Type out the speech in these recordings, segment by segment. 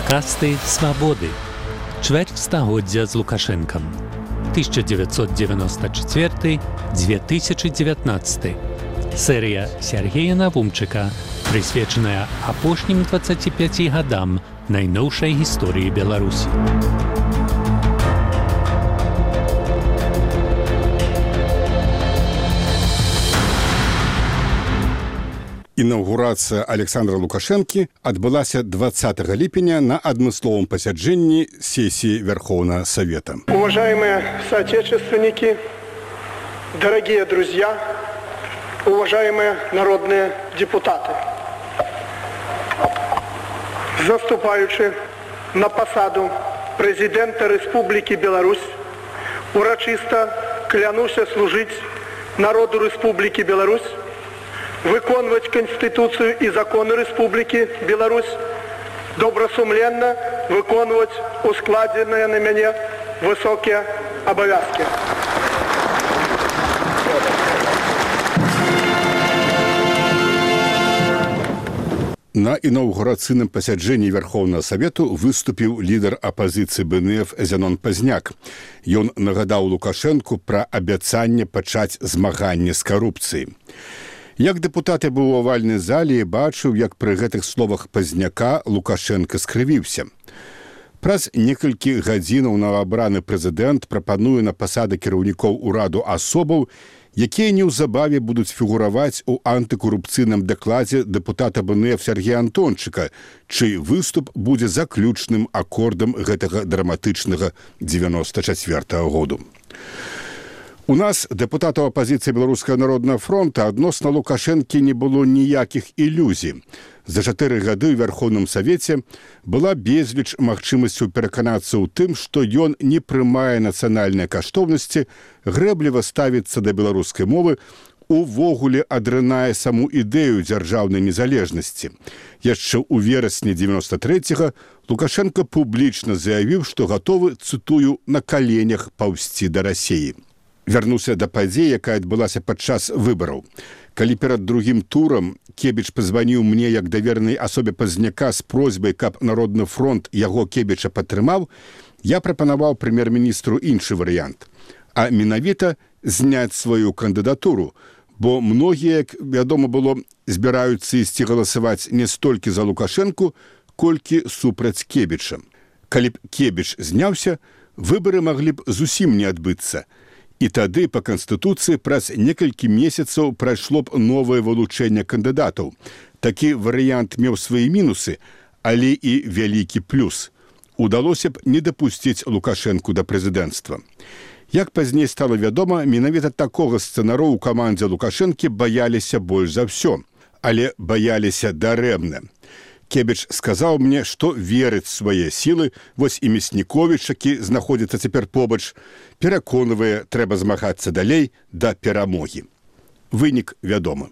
Касты свабоды. Чвэрць стагоддзя з Лукашэнкам. 1994-2019. Серія Сергея Навумчыка, прысвечаная апошнім 25 гадам найноўшай гісторыі Беларусі. Інаўгурацыя Александра Лукашэнкі адбылася 20 ліпеня на адмысловым пасяджэнні сессии Верховного Совета. Уважаемые соотечественники, дорогие друзья, уважаемые народные депутаты, заступаючи на посаду президента Республики Беларусь, урочисто клянуся служить народу Республики Беларусь, виконувати Конституцію і закони Республіки Білорусь, добросумленно виконувати ускладені на мене високі обов'язки. На інаўгурацыйным пасяджэнні Верховного Совету выступіў лідар апазіцыі БНФ Зянон Пазняк. Ён нагадаў Лукашэнку пра абяцанне пачаць змаганне з карупцыяй. Як дэпутаты быў у авальнай зале і бачыў, як пры гэтых словах Пазняка Лукашэнка скрывіўся. Праз некалькі гадзінаў новаабраны прэзідэнт прапануе на пасады кіраўнікоў ураду асобаў, якія неўзабаве будуць фігураваць у антыкорупцыйным дакладзе дэпутата БНФ Сергея Антончыка, чый выступ будзе заключным акордам гэтага драматычнага 94-го году. У нас, дэпутатаў апазіцыі Беларускага народнага фронта, адносна Лукашэнкі не было ніякіх ілюзій. За 4 гады ў Верховным Савеце была безліч магчымасцяў пераканацца ў тым, што ён не прымае нацыянальныя каштоўнасці, грэбліва ставіцца да беларускай мовы, увогуле адрынае саму ідэю дзяржаўнай незалежнасці. Яшчэ ў верасні 93-го Лукашенко публічна заявіў, што гатовы, цытую, на каленях паўзці да Расіі. Вярнуўся да падзеі, якая адбылася падчас выбараў. Калі перад другім турам Кебіч пазваніў мне як даверанай асобе Пазняка з просьбай, каб Народны фронт яго Кебіча падтрымаў, я прапанаваў прэм'ер-міністру іншы варыянт, а менавіта зняць сваю кандыдатуру, бо многія, як вядома было, збіраюцца ісці галасаваць не столькі за Лукашэнку, колькі супраць Кебіча. Калі б Кебіч зняўся, выбары маглі б зусім не адбыцца. І тады па Канстытуцыі праз некалькі месяцаў прайшло б новае вылучэнне кандыдатаў. Такі варыянт меў свае мінусы, але і вялікі плюс. Удалося б не дапусціць Лукашэнку да прэзідэнцтва. Як пазней стала вядома, менавіта такога сцэнару ў камандзе Лукашэнкі баяліся больш за ўсё, але баяліся дарэмна. Кебіч сказаў мне, што верыць свае сілы, вось і Мясніковіч, які знаходзіцца цяпер побач, пераконвае, трэба змагацца далей да перамогі. Вынік вядомы.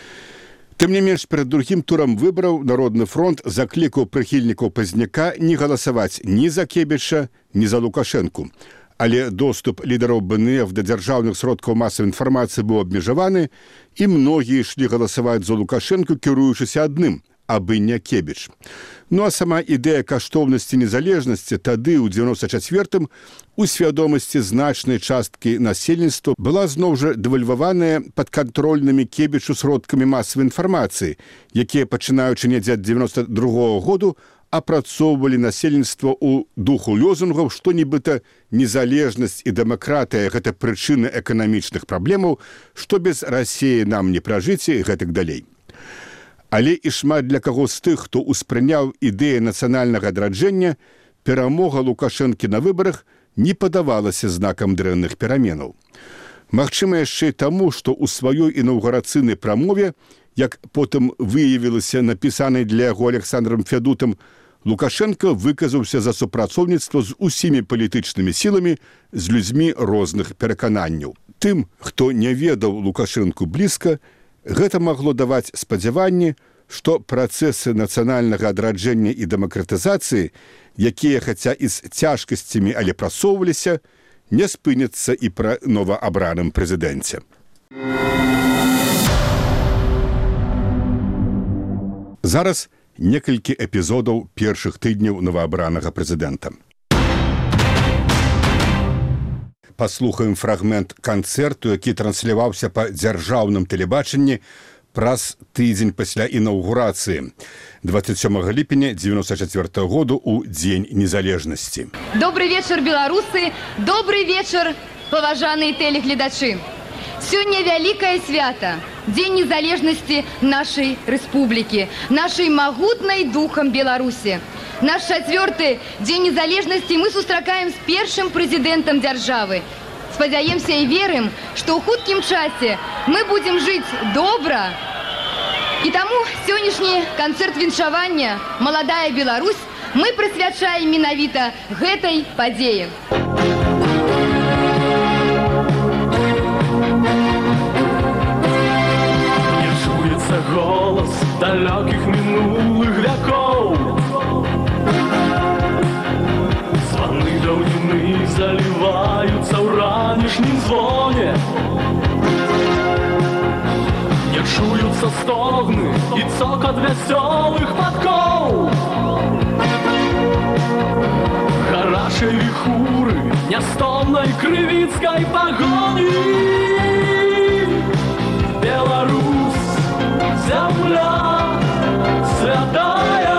Тым не менш, перад другім турам выбараў Народны фронт заклікаў прыхільнікаў Пазняка не галасаваць ні за Кебіча, ні за Лукашэнку. Але доступ лідараў БНФ да дзяржаўных сродкаў масавай інфармацыі быў абмежаваны, і многія ішлі галасаваць за Лукашэнку, кіруючыся адным – абы не Кебіч. Ну а сама ідэя каштоўнасці незалежнасці тады, у 94-м, у свядомасці значнай часткі насельніцтва была зноў жа дэвальваваная падкантрольнымі Кебічу сродкамі масавай інфармацыі, якія, пачынаючы недзе ад 92-го году, апрацоўвалі насельніцтва ў духу лозунгаў, што нібыта незалежнасць і дэмакратыя – гэта прычыны эканамічных праблемаў, што без Расіі нам не пражыць і гэтак далей. Але і шмат для каго з тых, хто ўспрыняў ідэю нацыянальнага адраджэння, перамога Лукашэнкі на выбарах не падавалася знакам дрэнных пераменаў. Магчыма, яшчэ і таму, што ў сваёй інаўгурацыйнай прамове, як потым выявілася напісанай для яго Александром Фядутам, Лукашенко выказаўся за супрацоўніцтва з усімі палітычнымі сіламі, з людзьмі розных перакананняў. Тым, хто не ведаў Лукашэнку блізка, гэта магло даваць спадзяванні, што працэсы нацыянальнага адраджэння і дэмакратызацыі, якія, хаця і з цяжкасцямі, але прасоўваліся, не спыняцца і пра новаабраным прэзідэнце. Зараз некалькі эпізодаў першых тыдняў новаабранага прэзідэнта. Паслухаем фрагмент канцэрту, які трансляваўся па дзяржаўным тэлебачанні праз тыдзень пасля інаўгурацыі 27 ліпеня 1994 году у Дзень незалежнасці. Добрый вечер, беларусы! Добрый вечер, паважаныя тэлегледачы! Сёння вялікае свята, Дзень незалежнасці нашай рэспублікі, нашай магутнай духам Беларусі. Наш 4-й Дзень незалежнасці мы сустракаем з першым прэзідэнтам дзяржавы. Спадзяемся і верым, што ў хуткім часе мы будзем жыць добра. І таму сённяшні канцэрт віншавання «Маладая Беларусь» мы прысвячаем менавіта гэтай падзеі. Не чуецца голас далёкіх мінулых вякоў. Званы даўніны заліваюцца ў ранішнім звоне. Не чуюцца стогны і цокат вясёлых падкоў. Гарачай віхуры нястомнай крывіцкай пагоні. Беларусь, зямля святая,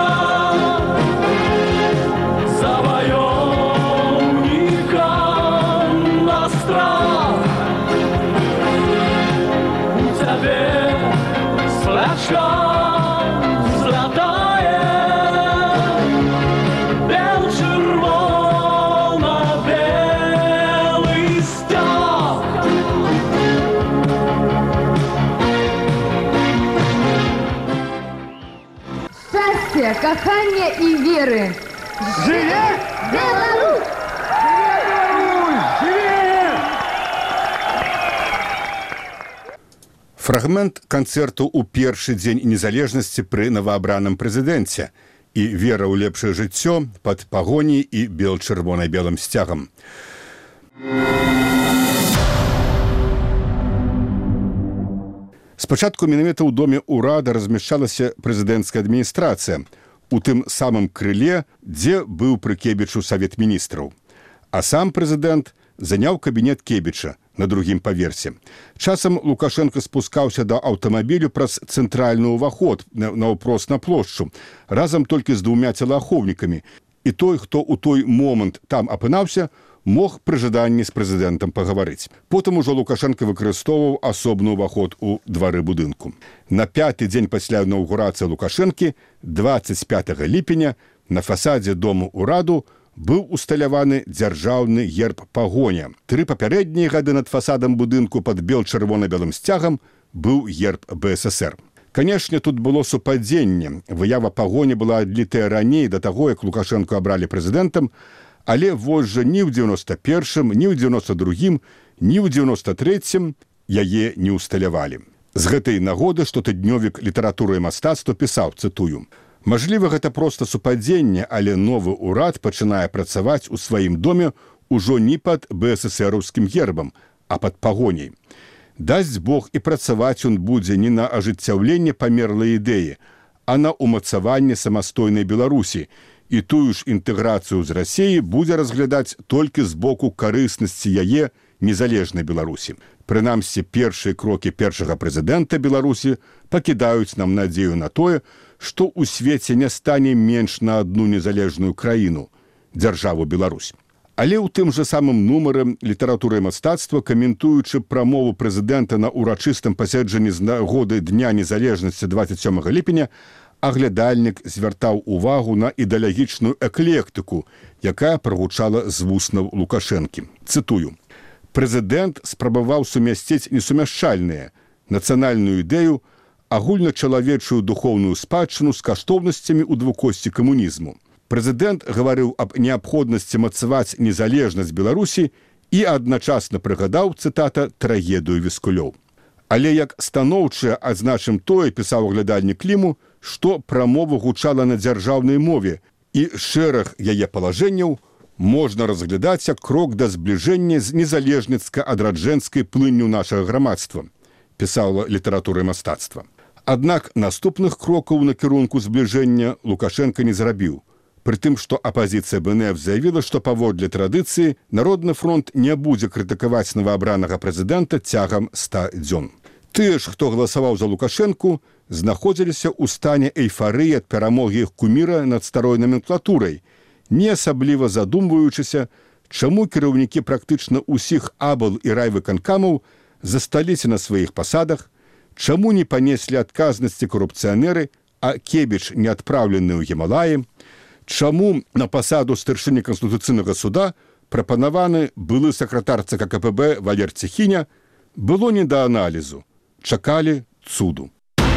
золотая, бело-червоно-белый стяг. Счастья, кохания и веры! Живе Беларусь! Фрагмент канцэрту ў першы дзень незалежнасці пры новаабраным прэзідэнце і вера ў лепшае жыццё пад пагоняй і бел-чырвона-белым сцягам. Спачатку менавіта ў доме ўрада размяшчалася прэзідэнцкая адміністрацыя, у тым самым крыле, дзе быў пры Кебічу Савет міністраў. А сам прэзідэнт заняў кабінет Кебіча на другім паверсе. Часам Лукашенко спускаўся да аўтамабілю праз цэнтральны ўваход наўпрост на плошчу, разам толькі з 2 целаахоўнікамі. І той, хто ў той момант там апынаўся, мог пры жаданні з прэзідэнтам пагаварыць. Потым ужо Лукашенко выкарыстоўваў асобны ўваход у двары будынку. На 5-й дзень пасля інаўгурацыі Лукашэнкі, 25 ліпеня, на фасадзе дому ўраду быў усталяваны дзяржаўны герб пагоня. 3 папярэднія гады над фасадам будынку пад бел-чырвона-белым сцягам быў герб БССР. Канешне, тут было супадзенне. Выява пагоня была адлітая раней да таго, як Лукашэнку абралі прэзідэнтам, але вось жа ні ў 91-м, ні ў 92-м, ні ў 93-м яе не усталявалі. З гэтай нагоды штотыднёвік літаратуры і мастацтва пісаў, цытую: «Мажліва, гэта проста супадзенне, але новы ўрад пачынае працаваць у сваім доме ўжо не пад БССРаўскім гербам, а пад пагоняй. Дасць Бог, і працаваць ён будзе не на ажыццяўленне памерлай ідэі, а на ўмацаванне самастойнай Беларусі, і тую ж інтэграцыю з Расіяй будзе разглядаць толькі з боку карыснасці яе незалежнай Беларусі. Прынамсі, першыя крокі першага прэзідэнта Беларусі пакідаюць нам надзею на тое, што ў свеце не стане менш на адну незалежную краіну – дзяржаву Беларусь. Але ў тым жа самым нумары літаратуры і мастацтва, каментуючы прамову прэзідэнта на урачыстым паседжанні з нагоды Дня незалежнасці 27 ліпеня, аглядальнік звяртаў увагу на ідэалагічную эклектыку, якая прагучала з вуснаў Лукашэнкі. Цытую: «Прэзідэнт спрабаваў сумясціць несумяшчальныя нацыянальную ідэю, агульначалавечую духоўную спадчыну з каштоўнасцямі ў двукосці камунізму. Прэзідэнт гаварыў аб неабходнасці мацаваць незалежнасць Беларусі і адначасна прыгадаў, цытата, трагедыю Віскулёў. Але як станоўчае адзначым тое, пісаў аглядальнік Кліму, што прамова гучала на дзяржаўнай мове, і шэраг яе палажэнняў можна разглядаць як крок да збліжэння з незалежніцка-адраджэнскай плынню нашага грамадства, пісала літаратура і мастацтва. Аднак наступных крокаў на кірунку збліжэння Лукашенко не зрабіў. Пры тым, што апазіцыя БНФ заявіла, што паводле традыцыі Народны фронт не будзе крытыкаваць новаабранага прэзідэнта цягам 100 дзён. Тыя ж, хто галасаваў за Лукашэнку, знаходзіліся ў стане эйфарыі ад перамогі іх куміра над старой номенклатурай, не асабліва задумваючыся, чаму кіраўнікі практычна ўсіх абл і райвыканкамаў засталіся на сваіх пасадах, чаму не панеслі адказнасці карупцыянеры, а Кебіч не адпраўлены ў Гімалаі, чаму на пасаду старшыні Канстытуцыйнага суда прапанаваны былы сакратар ЦК КПБ Валер Цехіня, было не да аналізу, чакалі цуду.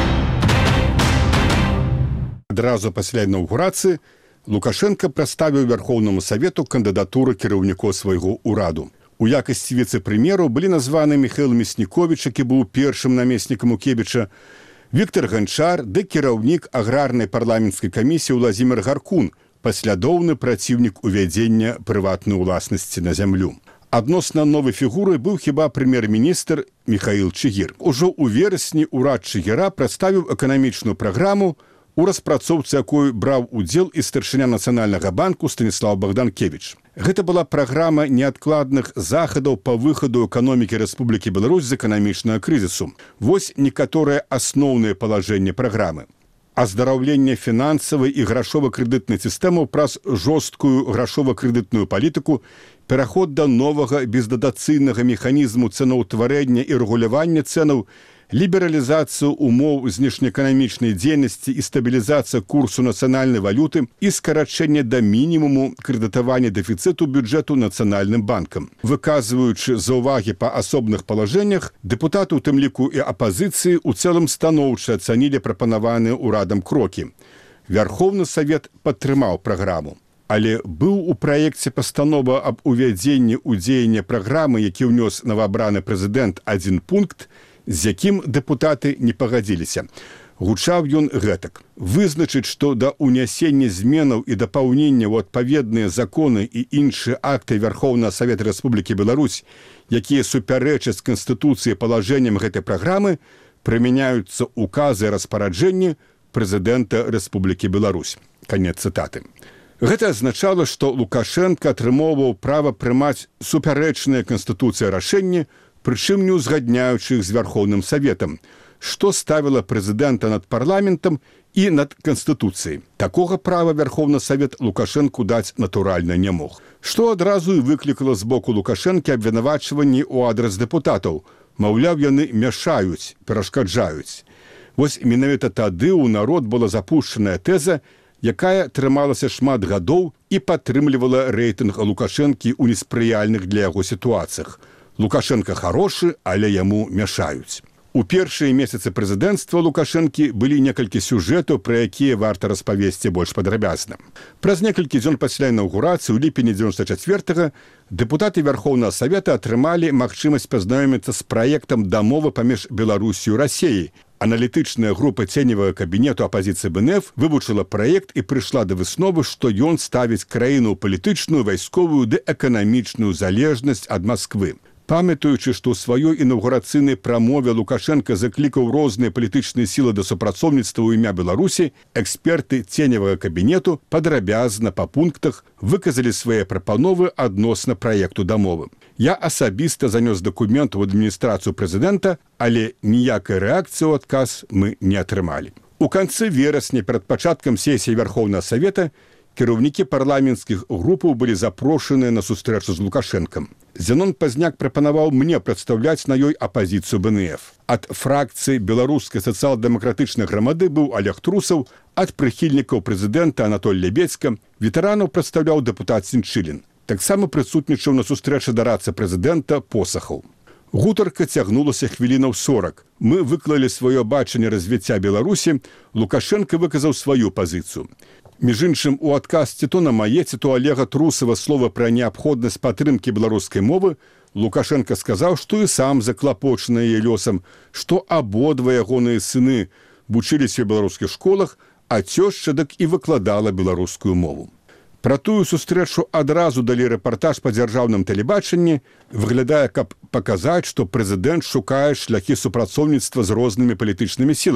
Адразу пасля інаўгурацыі Лукашенко прадставіў Вярхоўнаму Савету кандыдатуру кіраўнікоў свайго ўраду. У якасці віцэ-прэм'еру былі названы Міхаіл Мясніковіч, які быў першым намеснікам у Кебіча, Віктор Ганчар ды кіраўнік аграрнай парламенцкай камісіі Владзімір Гаркун, паслядоўны праціўнік увядзення прыватнай уласнасці на зямлю. Адносна новай фігуры быў хіба прэм'ер-міністр Міхаіл Чыгір. Ужо ў верасні ўрад Чыгіра прадставіў эканамічную праграму, у распрацоўцы якой браў удзел і старшыня Нацыянальнага банку Станіслав Богданкевич. Гэта была праграма неадкладных захадаў па выхаду эканомікі Рэспублікі Беларусь з эканамічнага крызісу. Вось некаторыя асноўныя палажэнні праграмы. Аздараўленне фінансавай і грашова-крэдытнай сістэмаў праз жорсткую грашова-крэдытную палітыку, пераход да новага бездатацыйнага механізму цэнаўтварэння і рэгулявання цэнаў, лібералізацыю умоў знешнеэканамічнай дзейнасці і стабілізацыя курсу нацыянальнай валюты і скарачэнне да мінімуму крэдытавання дэфіцыту бюджэту Нацыянальным банкам. Выказваючы заўвагі па асобных палажэннях, дэпутаты, у тым ліку і апазіцыі, у цэлым станоўча ацанілі прапанаваныя ўрадам крокі. Вярхоўны Савет падтрымаў праграму. Але быў у праекце пастанова аб увядзенні ў дзеянне праграмы, які ўнёс новаабраны прэзідэнт, адзін пункт, з якім дэпутаты не пагадзіліся. Гучаў ён гэтак: вызначыць, што да ўнясення зменаў і дапаўнення ў адпаведныя законы і іншыя акты Вярхоўнага Савета Рэспублікі Беларусь, якія супярэчаць Канстытуцыі палажэнням гэтай праграмы, прымяняюцца указы і распараджэнні прэзідэнта Рэспублікі Беларусь. Канец цытаты. Гэта азначала, што Лукашенко атрымоўваў права прымаць супярэчныя Канстытуцыі рашэнні, прычым не узгадняючы іх з Вярхоўным Саветам, што ставіла прэзідэнта над парламентам і над Канстытуцыяй. Такога права Вярхоўны Савет Лукашэнку даць натуральна не мог. Што адразу і выклікала з боку Лукашэнкі абвінавачванні ў адрас дэпутатаў. Маўляў, яны мяшаюць, перашкаджаюць. Вось менавіта тады ў народ была запушчаная тэза, якая трымалася шмат гадоў і падтрымлівала рэйтынг Лукашэнкі ў неспрыяльных для яго сітуацыях. Лукашенко хорошы, але яму мяшаюць. У першыя месяцы прэзідэнцтва Лукашэнкі былі некалькі сюжэтаў, пра якія варта распавесці больш падрабязна. Праз некалькі дзён пасля інаўгурацыі ў ліпені 94-га дэпутаты Вярхоўнага Савета атрымалі магчымасць пазнаёміцца з праектам дамовы паміж Беларусю і Расіяй. Аналітычная група ценевага кабінету апазіцыі БНФ вывучыла праект і прыйшла да высновы, што ён ставіць краіну ў палітычную, вайсковую ды эканамічную залежнасць ад Масквы. Памятаючы, што ў сваёй інаўгурацыйнай прамове Лукашенко заклікаў розныя палітычныя сілы да супрацоўніцтва ў імя Беларусі, эксперты ценевага кабінету падрабязна па пунктах выказалі свае прапановы адносна праекту дамовы. Я асабіста занёс дакумент у адміністрацыю прэзідэнта, але ніякай рэакцыі ў адказ мы не атрымалі. У канцы верасня перад пачаткам сесіі Вярхоўнага Савета кіраўнікі парламенцкіх групаў былі запрошаныя на сустрэчу з Лукашэнкам. Зенон Пазняк прапанаваў мне прадстаўляць на ёй апазіцыю БНФ. Ад фракцыі беларускай сацыял-дэмакратычнай грамады быў Олег Трусаў, ад прыхільнікаў прэзідэнта Анатоль Лебедзька, ветэранаў прадстаўляў дэпутат Сінчылін. Таксама прысутнічаў на сустрэчы дарадцы прэзідэнта Посахаў. Гутарка цягнулася хвілінаў 40. Мы выклалі сваё бачанне развіцця Беларусі, Лукашенко выказаў сваю пазіцыю. Між іншым, у адказ ці то на мае, ці то Олега Трусава слова пра неабходнасць падтрымкі беларускай мовы, Лукашенко сказаў, што і сам заклапочаны яе лёсам, што абодва ягоныя сыны вучыліся ў беларускіх школах, а цёшча дык і выкладала беларускую мову. Пра тую сустрэчу адразу далі рэпартаж па дзяржаўным тэлебачанні, выглядае, каб паказаць, што прэзідэнт шукае шляхі супрацоўніцтва з рознымі палітычнымі сіламі.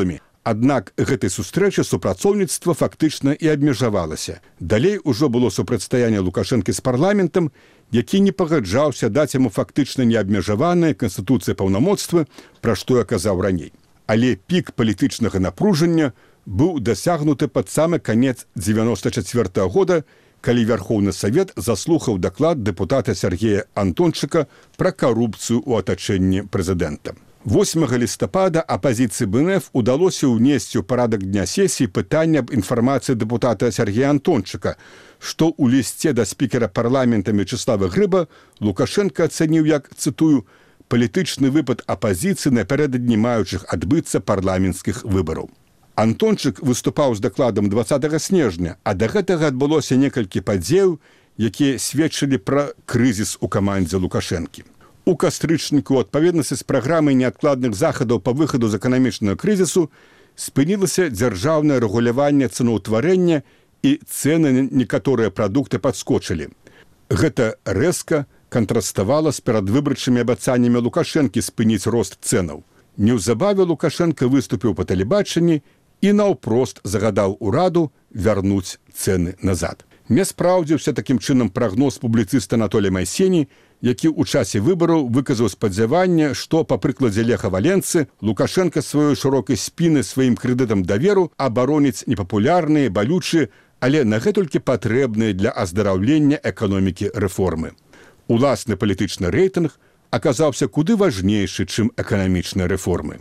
Аднак гэтай сустрэчы супрацоўніцтва фактычна і абмежавалася. Далей ужо было супрацьстаянне Лукашэнкі з парламентам, які не пагаджаўся даць яму фактычна неабмежаваныя канстытуцыі паўнамоцтвы, пра што я казаў раней. Але пік палітычнага напружання быў дасягнуты пад самы канец 1994 года, калі Верховны Савет заслухаў даклад дэпутата Сергея Антончыка пра карупцыю ў атачэнні прэзідэнта. 8 лістапада апазіцыі БНФ удалося ўнесці ў парадак дня сесіі пытанне аб інфармацыі дэпутата Сергея Антончыка, што ў лісце да спікера парламента Мячеслава Грыба Лукашенко ацаніў як, цытую, «палітычны выпад апазіцыі напярэдадні маючых адбыцца парламенцкіх выбараў». Антончык выступаў з дакладам 20 снежня, а да гэтага адбылося некалькі падзеяў, якія сведчылі пра крызіс у камандзе Лукашэнкі. У кастрычніку ў адпаведнасці з праграмай неадкладных захадаў па выхаду з эканамічнага крызісу спынілася дзяржаўнае рэгуляванне цэнаўтварэння і цэны на некаторыя прадукты падскочылі. Гэта рэзка кантраставала з перадвыбарчымі абяцаннямі Лукашэнкі спыніць рост цэнаў. Неўзабаве Лукашенко выступіў па тэлебачанні і наўпрост загадаў ураду вярнуць цэны назад. Не спраўдзіўся такім чынам прагноз публіцыста Анатолія Майсені, які ў часе выбараў выказаў спадзяванне, што, па прыкладзе Леха Валенцы, Лукашенко сваёй шырокай спіны сваім крэдытам даверу абароніць непапулярныя, балючыя, але нагэтулькі патрэбныя для аздараўлення эканомікі рэформы. Уласны палітычны рэйтынг аказаўся куды важнейшы, чым эканамічныя рэформы.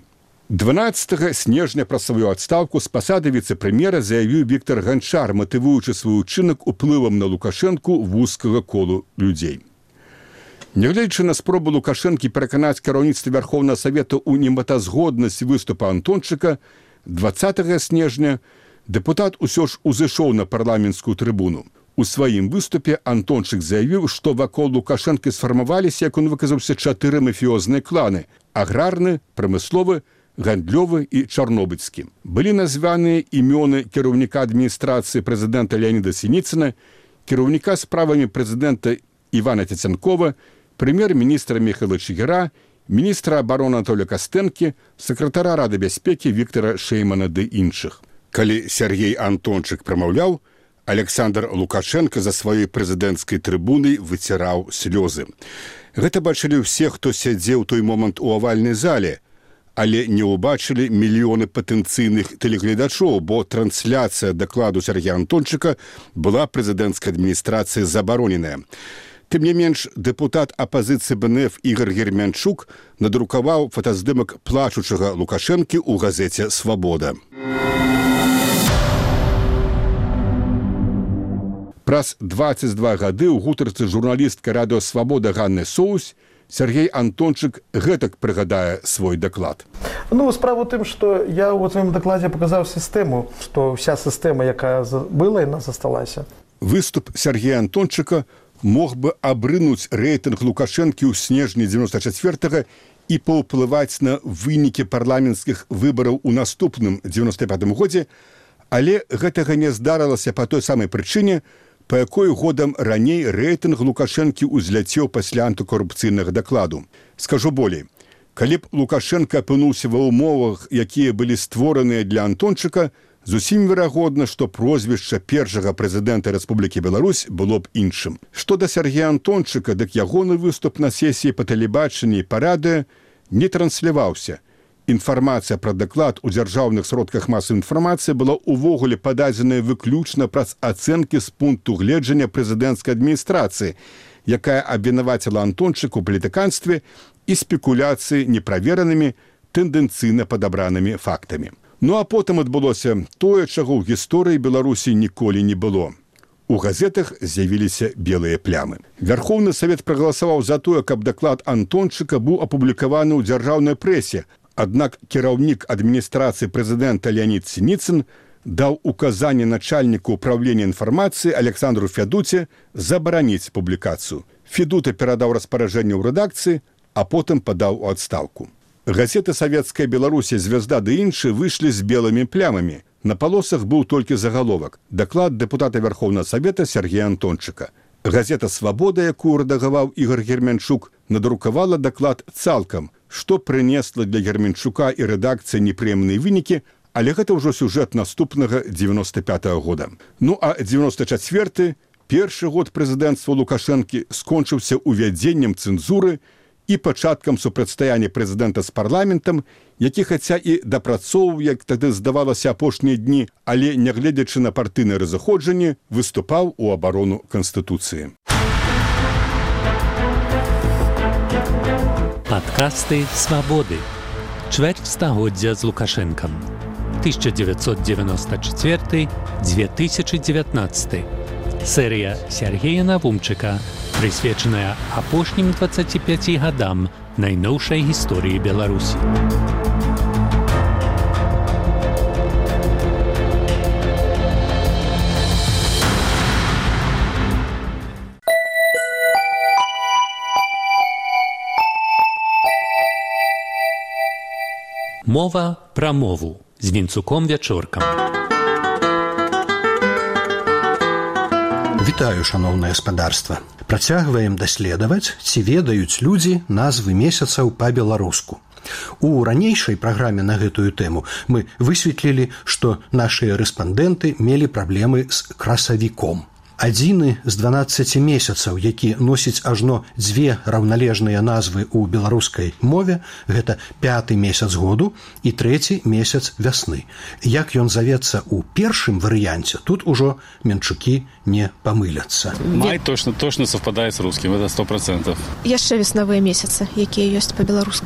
12 снежня пра сваю адстаўку з пасады віцэ-прэм'ера заявіў Віктар Ганчар, матывуючы свой учынак уплывам на Лукашэнку вузкага колу людзей. Нягледзячы на спробу Лукашэнкі пераканаць кіраўніцтва Верховнага Савета ў немэтазгоднасць выступа Антончыка, 20 снежня дэпутат усё ж узышоў на парламенцкую трыбуну. У сваім выступе Антончык заявіў, што вакол Лукашэнкі сфармаваліся, як он выказаўся, 4 мафіёзныя кланы – аграрны, прамысловы, гандлёвы і чарнобыльскі. Былі названыя імёны кіраўніка адміністрацыі прэзідэнта Леаніда Сініцына, кіраўніка справамі прэзідэнта Івана Цяцянкова, прэм'ер-міністра Міхайла Чыгіра, міністра абароны Анатолія Кастэнкі, сакратара Рады бяспекі Віктара Шэймана ды іншых. Калі Сергей Антончык прамаўляў, Александр Лукашенко за сваёй прэзідэнцкай трыбунай выціраў слёзы. Гэта бачылі ўсе, хто сядзеў той момант у авальнай зале, але не ўбачылі мільёны патэнцыйных тэлегледачоў, бо трансляцыя дакладу Сергея Антончыка была прэзідэнцкай адміністрацыі забароненая. Тым не менш, дэпутат апазіцыі БНФ Ігор Гермянчук надрукаваў фотаздымак плачучага Лукашэнкі ў газеце «Свабода». Праз 22 гады ў гутарцы журналістка радыё «Свабода» Ганны Соусь Сергей Антончык гэтак прыгадае свой даклад. Справа ў тым, што я ў сваім дакладзе паказаў сістэму, што ўся сістэма, якая была, яна засталася. Выступ Сергея Антончыка мог бы абрынуць рэйтынг Лукашэнкі ў снежні 94-го і паўплываць на вынікі парламенцкіх выбараў у наступным 95-м годзе, але гэтага не здарылася па той самай прычыне, па якой годам раней рэйтынг Лукашэнкі ўзляцеў пасля антыкорупцыйнага дакладу. Скажу болей, калі б Лукашенко апынуўся ва ўмовах, якія былі створаныя для Антончыка, зусім верагодна, што прозвішча першага прэзідэнта Рэспублікі Беларусь было б іншым. Што да Сергея Антончыка, дык ягоны выступ на сесіі па тэлебачанні і па радыё не трансляваўся. Інфармацыя пра даклад у дзяржаўных сродках масавай інфармацыі была ўвогуле пададзеная выключна праз ацэнкі з пункту гледжання прэзідэнцкай адміністрацыі, якая абвінаваціла Антончык у палітыканстве і спекуляцыі неправеранымі, тэндэнцыйна падабранымі фактамі. А потым адбылося тое, чаго ў гісторыі Беларусі ніколі не было. У газетах з'явіліся белыя плямы. Верховны Савет прагаласаваў за тое, каб даклад Антончыка быў апублікаваны ў дзяржаўнай прэсе, аднак кіраўнік адміністрацыі прэзідэнта Леанід Сініцын даў указанне начальніку ўправлення інфармацыі Александру Федуце забараніць публікацыю. Федута перадаў распараджэнне ў рэдакцыі, а потым падаў у адстаўку. Газеты «Савецкая Беларусі», «Звезда» ды іншыя выйшлі з белымі плямамі. На палосах быў толькі загаловак. Даклад дэпутата Верховнага Савета Сергея Антончыка. Газета «Свабода», якую рэдагаваў Ігор Гермянчук, надрукавала даклад цалкам, што прынесла для Гермянчука і рэдакцыі непрыемныя вынікі, Але гэта ўжо сюжэт наступнага 95-го года. Ну а 94-й, першы год прэзідэнцтва Лукашэнкі, скончыўся увядзеннем цэнзуры і пачаткам супрацьстаяння прэзідэнта з парламентам, які хаця і дапрацоўваў, як тады здавалася, апошнія дні, але, нягледзячы на партыйнае разыходжанне, выступаў у абарону Канстытуцыі. Падкасты «Свабоды». Чвэрць стагоддзя з Лукашэнкам. 1994-2019. Серыя Сергея Навумчыка, прысвечаная апошнім 25 гадам найноўшай гісторыі Беларусі. Мова пра мову з Вінцуком Вячоркам. Вітаю, шаноўнае гаспадарства. Працягваем даследаваць, ці ведаюць людзі назвы месяцаў па-беларуску. У ранейшай праграме на гэтую тэму мы высветлілі, што нашыя рэспандэнты мелі праблемы з красавіком. Адзіны з 12 месяцаў, які носіць ажно дзве раўналежныя назвы ў беларускай мове, гэта 5-й месяц году і 3-й месяц вясны. Як ён завецца ў першым варыянце, тут ужо менчукі не памыляцца. Май точно совпадает с русским, это 100%. Яшчэ веснавыя месяцы, якія ёсць па-беларуску.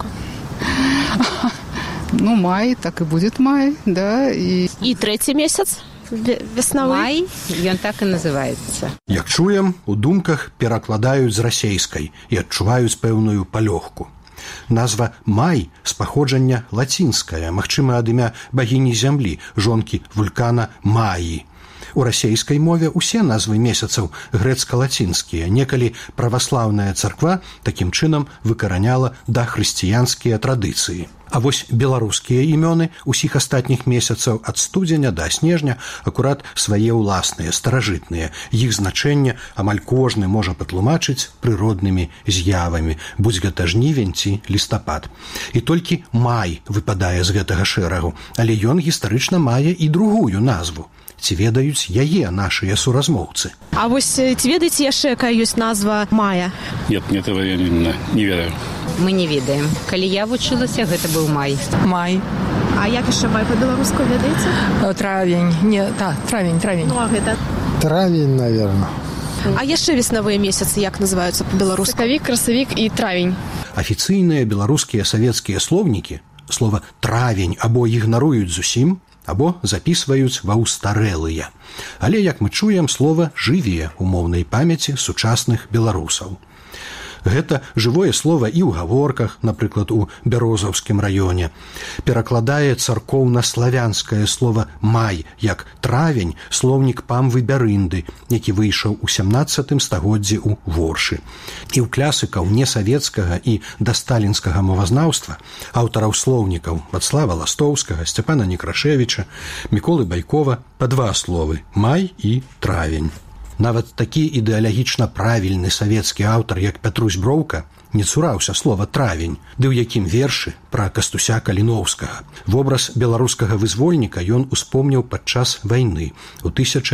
Ну, май, так и будет май, да. І 3-й месяц? Веснавы? Май, ён так і называецца. Як чуем, у думках перакладаюць з расейскай і адчуваюць пэўную палёгку. Назва «май» з паходжання лацінская, магчыма, ад імя багіні зямлі, жонкі вулкана Маі. У расейскай мове ўсе назвы месяцаў грэцка-лацінскія. Некалі праваслаўная царква такім чынам выкараняла дахрысціянскія традыцыі. А вось беларускія імёны ўсіх астатніх месяцаў ад студзеня да снежня акурат свае ўласныя, старажытныя. Іх значэнне амаль кожны можа патлумачыць прыроднымі з'явамі, будзь гэта жнівень ці лістапад. І толькі май выпадае з гэтага шэрагу, але ён гістарычна мае і другую назву. Ці ведаюць яе нашыя суразмоўцы? А вось ці ведаеце яшчэ, якая ёсць назва мая? Нет, этого я не ведаю. Мы не ведаем. Калі я вучылася, гэта быў май. Май. А як яшчэ май па-беларуску ведаеце? Травень. Не, так, травень. Ну, а гэта? Травень, наверное. А яшчэ веснавыя месяцы як называюцца па-беларуску? Сакавік, красавік і травень. Афіцыйныя беларускія савецкія слоўнікі слова «травень» або ігнаруюць зусім, або запісваюць ва ўстарэлыя. Але, як мы чуем, слова жыве ў моўнай памяці сучасных беларусаў. Гэта жывое слова і ў гаворках, напрыклад, у Бярозаўскім раёне. Перакладае царкоўна-славянскае слова «май» як «травень» слоўнік Памвы Бярынды, які выйшаў у 17 стагоддзі ў Воршы. І ў класікаў несавецкага і дасталінскага мовазнаўства, аўтараў слоўнікаў Вацлава Ластоўскага, Сцяпана Некрашевіча, Міколы Байкова па два словы «май» і «травень». Нават такі ідэалагічна правільны савецкі аўтар, як Пятрусь Броўка, не цураўся слова «травень», ды ў якім вершы пра Кастуся Каліноўскага. Вобраз беларускага вызвольніка ён успомніў падчас вайны ў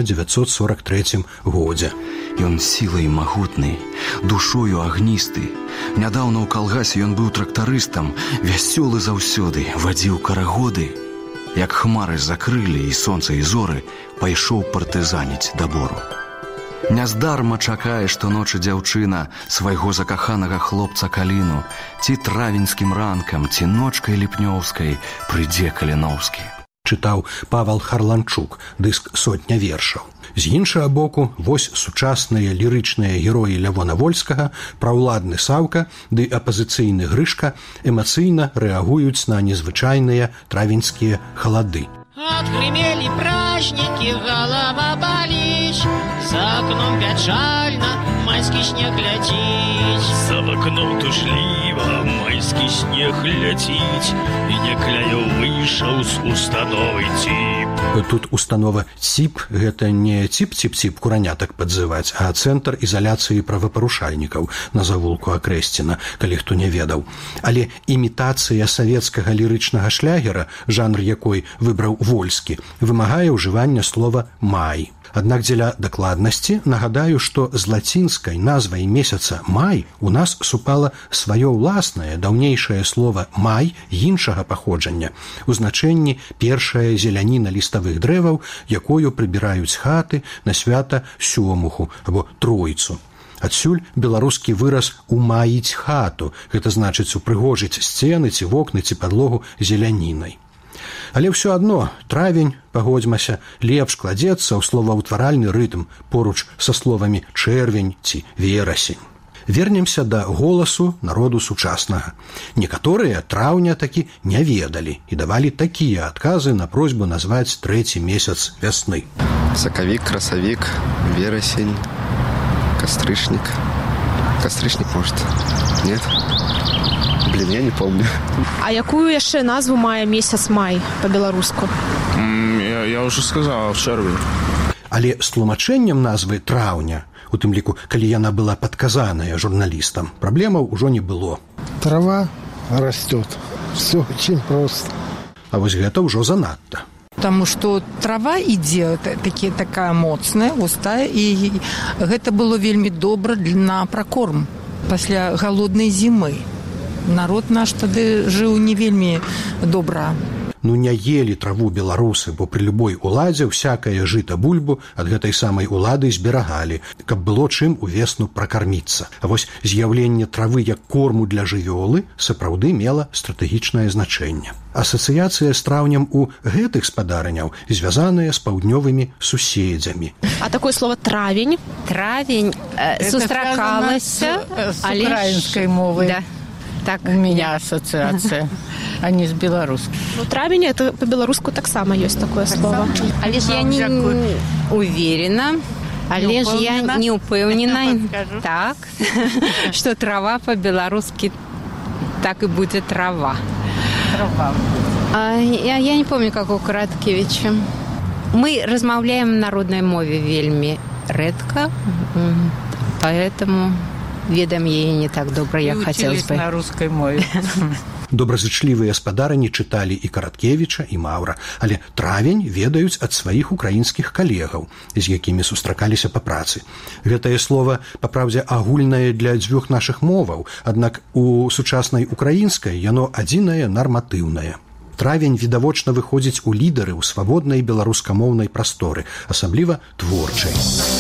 1943 годзе. Ён сілай магутны, душою агністы. Нядаўна ў калгасе ён быў трактарыстам, вясёлы заўсёды, вадзіў карагоды. Як хмары закрылі і сонца і зоры, пайшоў партызаніць да бору. Няздарма чакае штоночы дзяўчына свайго закаханага хлопца Каліну, ці травеньскім ранкам, ці ночкай ліпнёўскай прыйдзе Каліноўскі. Чытаў Павал Харланчук, дыск «Сотня вершаў». З іншага боку, вось сучасныя лірычныя героі Лявона Вольскага, праўладны Саўка ды апазіцыйны Грышка эмацыйна рэагуюць на незвычайныя травеньскія халады. Отгремели праздники, голова болит, за окном печально, майский снег летит. За окном тужливо, майский расійскі снег ляціць, і някляё выйшаў з установы ЦІП. Тут установа ЦІП – гэта не ЦІП-ЦІП-ЦІП куранятак падзываць, а Цэнтр ізаляцыі правапарушальнікаў на завулку Акрэсціна, калі хто не ведаў. Але імітацыя савецкага лірычнага шлягера, жанр якой выбраў Вольскі, вымагае ўжывання слова «май». Аднак дзеля дакладнасці нагадаю, што з лацінскай назвай месяца «май» у нас супала сваё ўласнае даўнейшае слова «май» іншага паходжання у значэнні першая зеляніна ліставых дрэваў, якою прыбіраюць хаты на свята сёмуху або тройцу. Адсюль беларускі выраз «умаіць хату», гэта значыць упрыгожыць сцены ці вокны ці падлогу зелянінай. Але ўсё адно травень, пагодзьмася, лепш кладзецца ў словаўтваральны рытм поруч са словамі чэрвень ці верасень. Вернемся да голасу народу сучаснага. Некаторыя траўня такі не ведалі і давалі такія адказы на просьбу назваць трэці месяц вясны. Сакавік, красавік, верасень, кастрычнік. Кастрычнік, может? Нет? Блин, я не помню. А якую яшчэ назву мае месяц май па-беларуску? Я уже сказал, чэрвень. Але з тлумачэннем назвы траўня, у тым ліку, калі яна была падказаная журналістам, праблемаў ужо не было. Трава растет. Все очень просто. А вось гэта ўжо занадта. Потому что трава ідзе такая моцная, густая, і гэта было вельмі добра на пракорм пасля галоднай зімы. Народ наш тады жыў не вельмі добра. Ну не елі траву беларусы, бо пры любой уладзе всякае жыта бульбу ад гэтай самай улады зберагалі, каб было чым увесну пракарміцца. А вось з'яўленне травы як корму для жывёлы сапраўды мела стратэгічнае значэнне. Асацыяцыя з траўнем у гэтых спадарняў звязаная з паўднёвымі суседзямі. А такое слово травень? Травень сустракалася з украінскай мовы. Да. Так, у меня ассоциация, а не с белорусской. Ну, травень, это по-белоруску так само есть такое слово. Але ж я не уверена, але ж я не упэўнена, так, что трава по-белорусски так и будет трава. Я не помню, как у Караткевича. Мы размаўляем на народной мове вельмі рэдка, поэтому... ведам яе не так добра, як хацелось бы. На рускай мове. Добразычлівыя спадарні чыталі і Караткевіча, і Маўра, але травень ведаюць ад сваіх украінскіх калегаў, з якімі сустракаліся па працы. Гэтае слова, папраўдзе, агульнае для дзвюх нашых моваў, аднак у сучаснай украінскай яно адзінае нарматыўнае. Травень відавочна выходзіць у лідары ў свабоднай беларускамоўнай прасторы, асабліва творчай.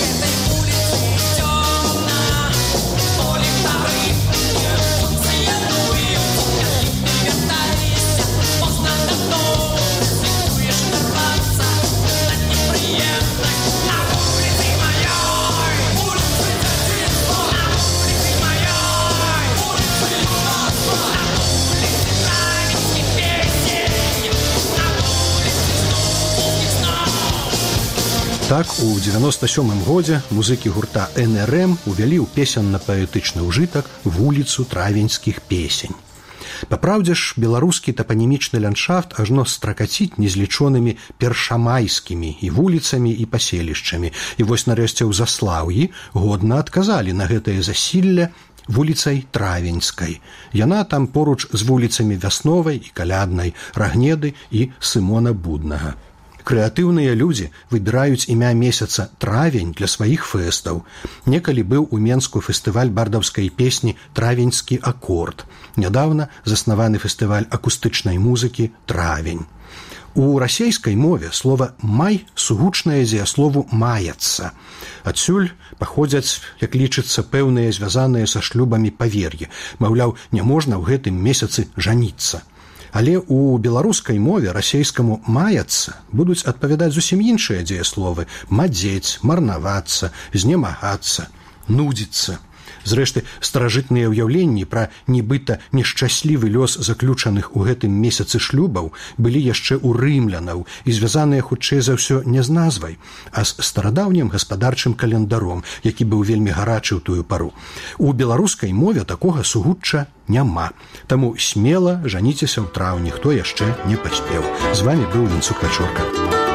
Так, у 97-м годзе музыкі гурта НРМ увялі ў песенна-паэтычны ўжытак вуліцу травеньскіх песень. Папраўдзе ж, беларускі тапанімічны ландшафт ажно стракаціць незлічонымі першамайскімі і вуліцамі і паселішчамі. І вось нарэшце ў Заслаўі годна адказалі на гэтае засілле вуліцай Травеньскай. Яна там поруч з вуліцамі Вясновай і Каляднай, Рагнеды і Сымона Буднага. Крэатыўныя людзі выбіраюць імя месяца травень для сваіх фэстаў. Некалі быў у Менску фестываль бардаўскай песні «Травеньскі акорд». Нядаўна заснаваны фестываль акустычнай музыкі «Травень». У расейскай мове слова «май» сугучнае дзеяслову «маяцца». Адсюль паходзяць, як лічыцца, пэўныя звязаныя са шлюбамі павер'і. Маўляў, не можна ў гэтым месяцы жаніцца. Але ў беларускай мове расейскаму «маяцца» будуць адпавядаць зусім іншыя дзеясловы: мадзець, марнавацца, знемагацца, нудзіцца. Зрэшты, старажытныя ўяўленні пра нібыта нешчаслівы лёс заключаных у гэтым месяцы шлюбаў былі яшчэ ў рымлянаў і звязаныя хутчэй за ўсё не з назвай, а з старадаўнім гаспадарчым календаром, які быў вельмі гарачы ў тую пару. У беларускай мове такога сугучча няма. Таму смела жаніцеся ў траўні, хто яшчэ не паспеў. З вами быў Вінцук Пячорка.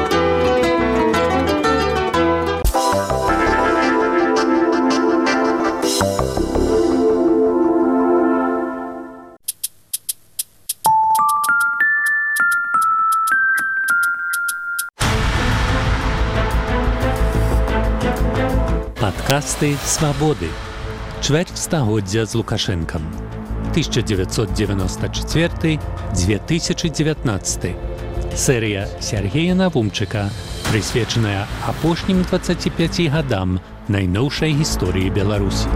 Падкасты «Свабоды». Чвэрць стагоддзя з Лукашэнкам. 1924-2019. Серыя Сергея Навумчыка, прысвечаная апошнім 25 гадам найноўшай гісторыі Беларусі.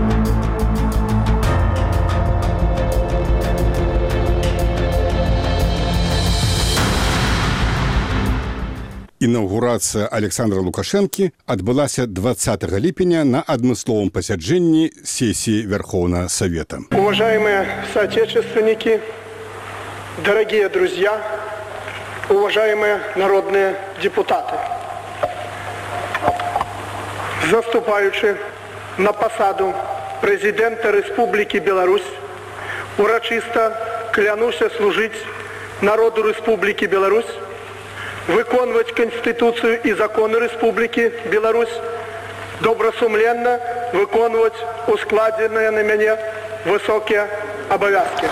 Інаўгурацыя Александра Лукашэнкі адбылася 20 ліпеня на адмысловым пасяджэнні сессии Верховного Совета. Уважаемые соотечественники, дорогие друзья, уважаемые народные депутаты, заступаючи на посаду президента Республики Беларусь, урочисто клянуся служить народу Республики Беларусь, выконывать Конституцию и законы Республики Беларусь, добросумленно выконывать ускладенные на меня высокие обовязки.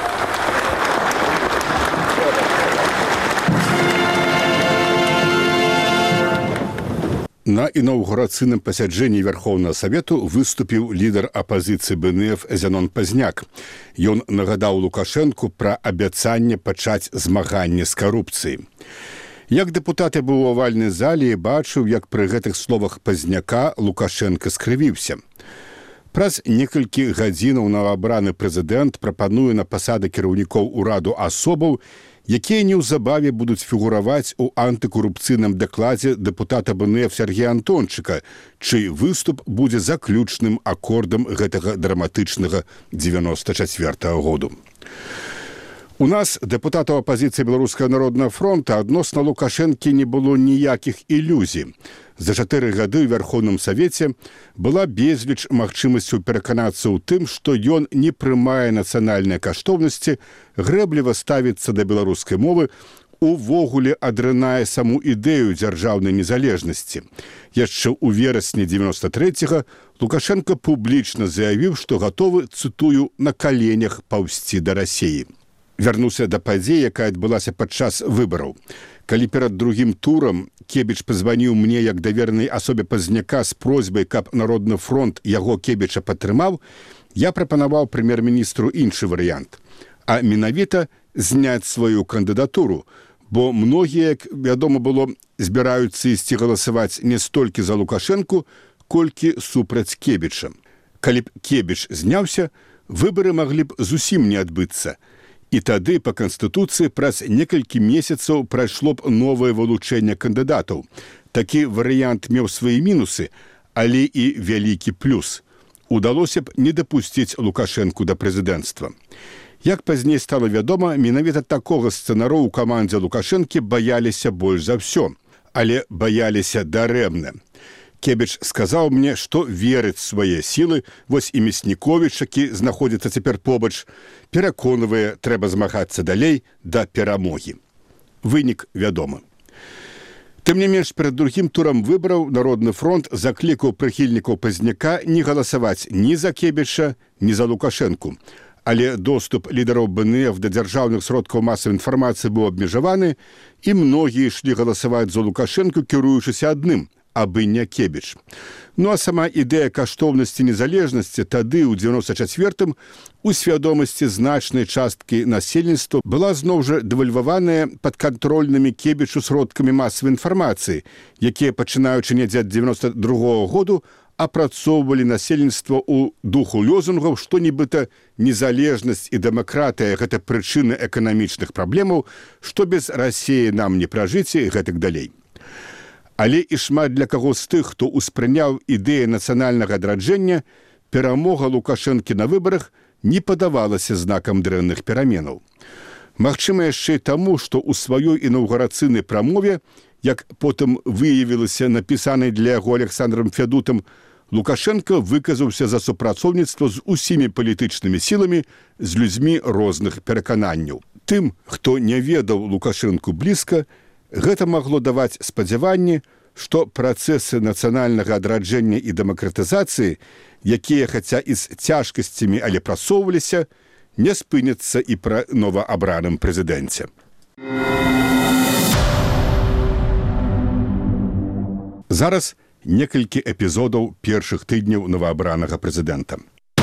На інаўгурацыйным пасяджэнні Верховного Совету выступіў лідар апазіцыі БНФ Зянон Пазняк. Ён нагадаў Лукашэнку пра абяцанне пачаць змаганне з карупцыяй. Як дэпутаты быў у авальнай зале і бачыў, як пры гэтых словах Пазняка Лукашенко скрывіўся. Праз некалькі гадзінаў новаабраны прэзідэнт прапануе на пасады кіраўнікоў ураду асобаў, якія неўзабаве будуць фігураваць у антыкорупцыйным дакладзе дэпутата БНФ Сергея Антончыка, чый выступ будзе заключным акордам гэтага драматычнага 94-го году. У нас, дэпутатаў апазіцыі Беларускага народнага фронта, адносна Лукашэнкі не было ніякіх ілюзій. За 4 гады ў Верховным Савеце была безліч магчымасцяў пераканацца ў тым, што ён не прымае нацыянальныя каштоўнасці, грэбліва ставіцца да беларускай мовы, увогуле адрынае саму ідэю дзяржаўнай незалежнасці. Яшчэ ў верасні 93-го Лукашенко публічна заявіў, што гатовы, цытую, на каленях паўзці да Расіі. Вярнуўся да падзеі, якая адбылася падчас выбараў. Калі перад другім турам Кебіч пазваніў мне як даверанай асобе Пазняка з просьбай, каб Народны фронт яго Кебіча падтрымаў, я прапанаваў прэм'ер-міністру іншы варыянт, а менавіта зняць сваю кандыдатуру, бо многія, як вядома было, збіраюцца ісці галасаваць не столькі за Лукашэнку, колькі супраць Кебіча. Калі б Кебіч зняўся, выбары маглі б зусім не адбыцца. І тады па Канстытуцыі праз некалькі месяцаў прайшло б новае вылучэнне кандыдатаў. Такі варыянт меў свае мінусы, але і вялікі плюс. Удалося б не дапусціць Лукашэнку да прэзідэнцтва. Як пазней стала вядома, менавіта такога сцэнару ў камандзе Лукашэнкі баяліся больш за ўсё, але баяліся дарэмна. Кебіч сказаў мне, што верыць свае сілы, вось і Мясніковіч, які знаходзіцца цяпер побач, пераконвае, трэба змагацца далей да перамогі. Вынік вядомы. Тым не менш, перад другім турам выбараў Народны фронт заклікаў прыхільнікаў Пазняка не галасаваць ні за Кебіча, ні за Лукашэнку. Але доступ лідараў БНФ да дзяржаўных сродкаў масавай інфармацыі быў абмежаваны, і многія ішлі галасаваць за Лукашэнку, кіруючыся адным – абы не Кебіч. Ну а сама ідэя каштоўнасці незалежнасці тады, у 94-м, у свядомасці значнай часткі насельніцтва была зноў жа дэвальваваная падкантрольнымі Кебічу сродкамі масавай інфармацыі, якія, пачынаючы недзе ад 92-го году, апрацоўвалі насельніцтва ў духу лозунгаў, што нібыта незалежнасць і дэмакратыя – гэта прычыны эканамічных праблемаў, што без Расіі нам не пражыць і гэтак далей. Але і шмат для каго з тых, хто ўспрыняў ідэю нацыянальнага адраджэння, перамога Лукашэнкі на выбарах не падавалася знакам дрэнных пераменаў. Магчыма, яшчэ і таму, што ў сваёй інаўгурацыйнай прамове, як потым выявілася напісанай для яго Александром Фядутам, Лукашенко выказаўся за супрацоўніцтва з усімі палітычнымі сіламі, з людзьмі розных перакананняў. Тым, хто не ведаў Лукашэнку блізка, гэта магло даваць спадзяванні, што працэсы нацыянальнага адраджэння і дэмакратызацыі, якія, хаця і з цяжкасцямі, але прасоўваліся, не спыняцца і пра новаабраным прэзідэнце. Зараз некалькі эпізодаў першых тыдняў новаабранага прэзідэнта.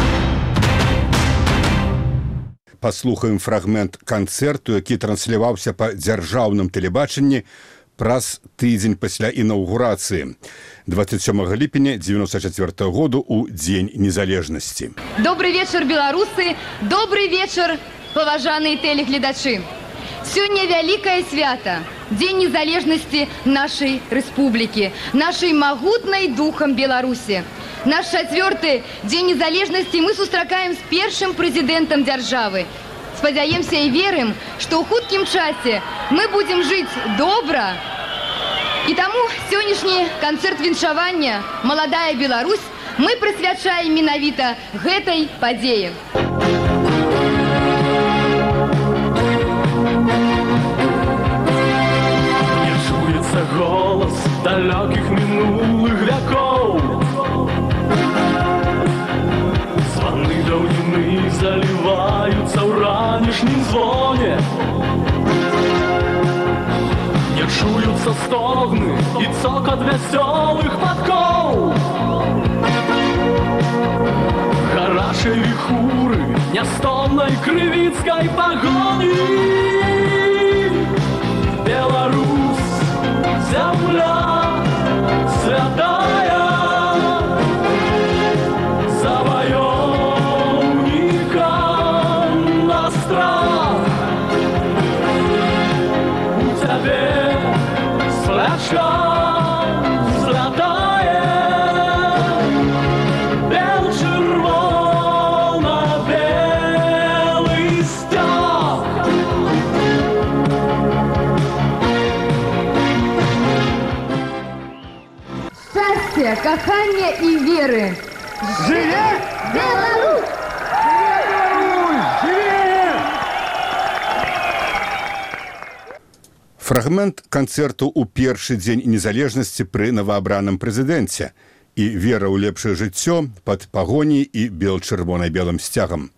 Паслухаем фрагмент канцэрту, які трансляваўся па дзяржаўным тэлебачанні праз тыдзень пасля інаўгурацыі 27 ліпеня 1994 году ў Дзень незалежнасці. Добрый вечер, беларусы! Добрый вечер, паважаныя тэлегледачы! Сёння вялікае свята, Дзень незалежнасці нашай рэспублікі, нашай магутнай духам Беларусі. Наш 4-й Дзень незалежнасці мы сустракаем з першым прэзідэнтам дзяржавы. Спадзяемся і верым, што ў хуткім часе мы будзем жыць добра. І таму сённяшні канцэрт віншавання «Маладая Беларусь» мы прысвячаем менавіта гэтай падзеі. Голос далеких минулых веков, звоны давнины заливаются в ранешнем звоне, не чуются стогны и цокот веселых подков. Хорошей вихуры нестомной крывицкой погони. Беларусь, земля святая, завоевникам на страх. У тебе флешка золотая, бело-червоно-белый стяг. Счастья, кохания и веры. Живе Беларусь! Фрагмент канцэрту ў першы дзень незалежнасці пры новаабраным прэзідэнце і вера ў лепшае жыццё пад пагоняй і бел-чырвона-белым сцягам.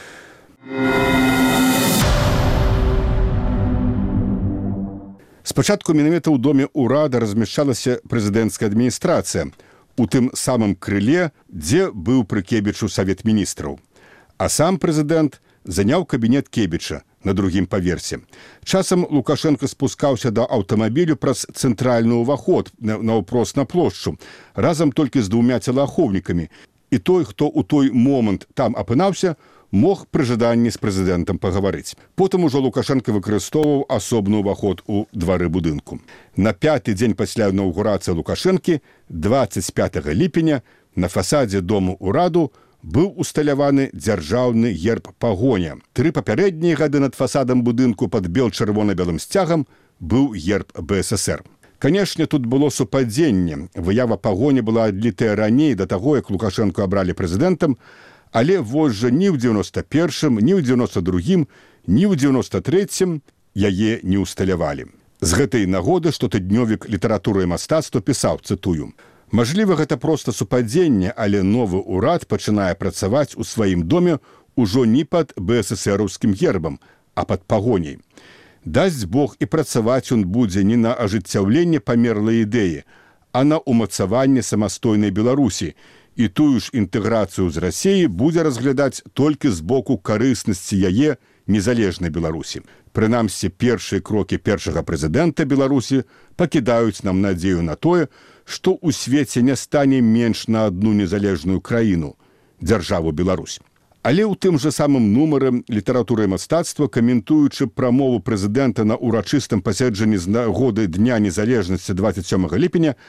Спачатку менавіта ў доме ўрада размяшчалася прэзідэнцкая адміністрацыя, у тым самым крыле, дзе быў пры Кебічу Савет міністраў. А сам прэзідэнт заняў кабінет Кебіча на другім паверсе. Часам Лукашенко спускаўся да аўтамабілю праз цэнтральны ўваход наўпрост на плошчу, разам толькі з 2 целаахоўнікамі. І той, хто ў той момант там апынаўся, мог пры жаданні з прэзідэнтам пагаварыць. Потым ужо Лукашенко выкарыстоўваў асобны ўваход у двары будынку. На 5-й дзень пасля інаўгурацыі Лукашэнкі, 25 ліпеня, на фасадзе дому ўраду быў усталяваны дзяржаўны герб пагоня. 3 папярэднія гады над фасадам будынку пад бел-чырвона-белым сцягам быў герб БССР. Канешне, тут было супадзенне. Выява пагоні была адлітая раней да таго, як Лукашэнку абралі прэзідэнтам, але вось жа ні ў 91-м, ні ў 92-м, ні ў 93-м яе не усталявалі. З гэтай нагоды штотыднёвік літаратуры і мастацтва пісаў, цытую: «Мажліва, гэта проста супадзенне, але новы ўрад пачынае працаваць у сваім доме ўжо не пад БССРаўскім гербам, а пад пагоняй. Дасць Бог, і працаваць ён будзе не на ажыццяўленне памерлай ідэі, а на ўмацаванне самастойнай Беларусі, і тую ж інтэграцыю з Расіяй будзе разглядаць толькі з боку карыснасці яе незалежнай Беларусі. Прынамсі, першыя крокі першага прэзідэнта Беларусі пакідаюць нам надзею на тое, што ў свеце не стане менш на адну незалежную краіну – дзяржаву Беларусь. Але ў тым жа самым нумары літаратуры і мастацтва, каментуючы прамову прэзідэнта на урачыстым паседжанні з нагоды Дня незалежнасці 27 ліпеня,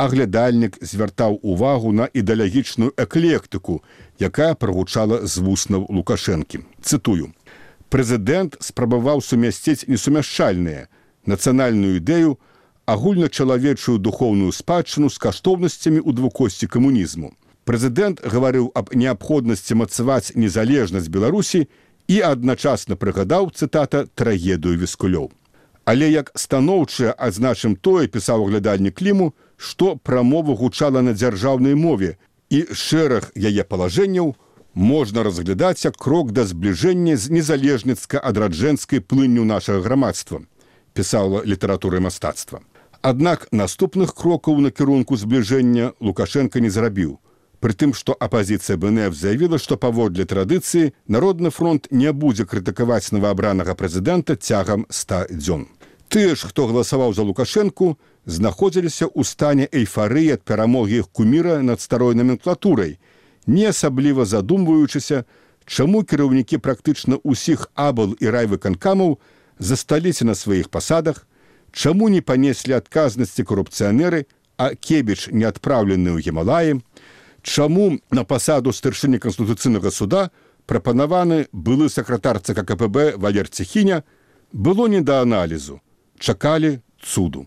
аглядальнік звяртаў увагу на ідэалагічную эклектыку, якая прагучала з вуснаў Лукашэнкі. Цытую: «Прэзідэнт спрабаваў сумясціць несумяшчальныя нацыянальную ідэю, агульначалавечую духоўную спадчыну з каштоўнасцямі ў двукосці камунізму. Прэзідэнт гаварыў аб неабходнасці мацаваць незалежнасць Беларусі і адначасна прыгадаў, цытата, трагедыю Віскулёў. Але як станоўчае адзначым тое, пісаў аглядальнік Кліму, што прамова гучала на дзяржаўнай мове, і шэраг яе палажэнняў можна разглядаць як крок да збліжэння з незалежніцка-адраджэнскай плынню нашага грамадства, пісала літаратура і мастацтва. Аднак наступных крокаў на кірунку збліжэння Лукашенко не зрабіў, пры тым, што апазіцыя БНФ заявіла, што паводле традыцыі Народны фронт не будзе крытыкаваць новаабранага прэзідэнта цягам 100 дзён. Тыя ж, хто галасаваў за Лукашэнку, знаходзіліся ў стане эйфарыі ад перамогі іх куміра над старой номенклатурай, не асабліва задумваючыся, чаму кіраўнікі практычна ўсіх абл і райвыканкамаў засталіся на сваіх пасадах, чаму не панеслі адказнасці карупцыянеры, а Кебіч не адпраўлены ў Гімалаі, чаму на пасаду старшыні Канстытуцыйнага суда прапанаваны былы сакратар ЦК КПБ Валер Цехіня, было не да аналізу, чакалі цуду.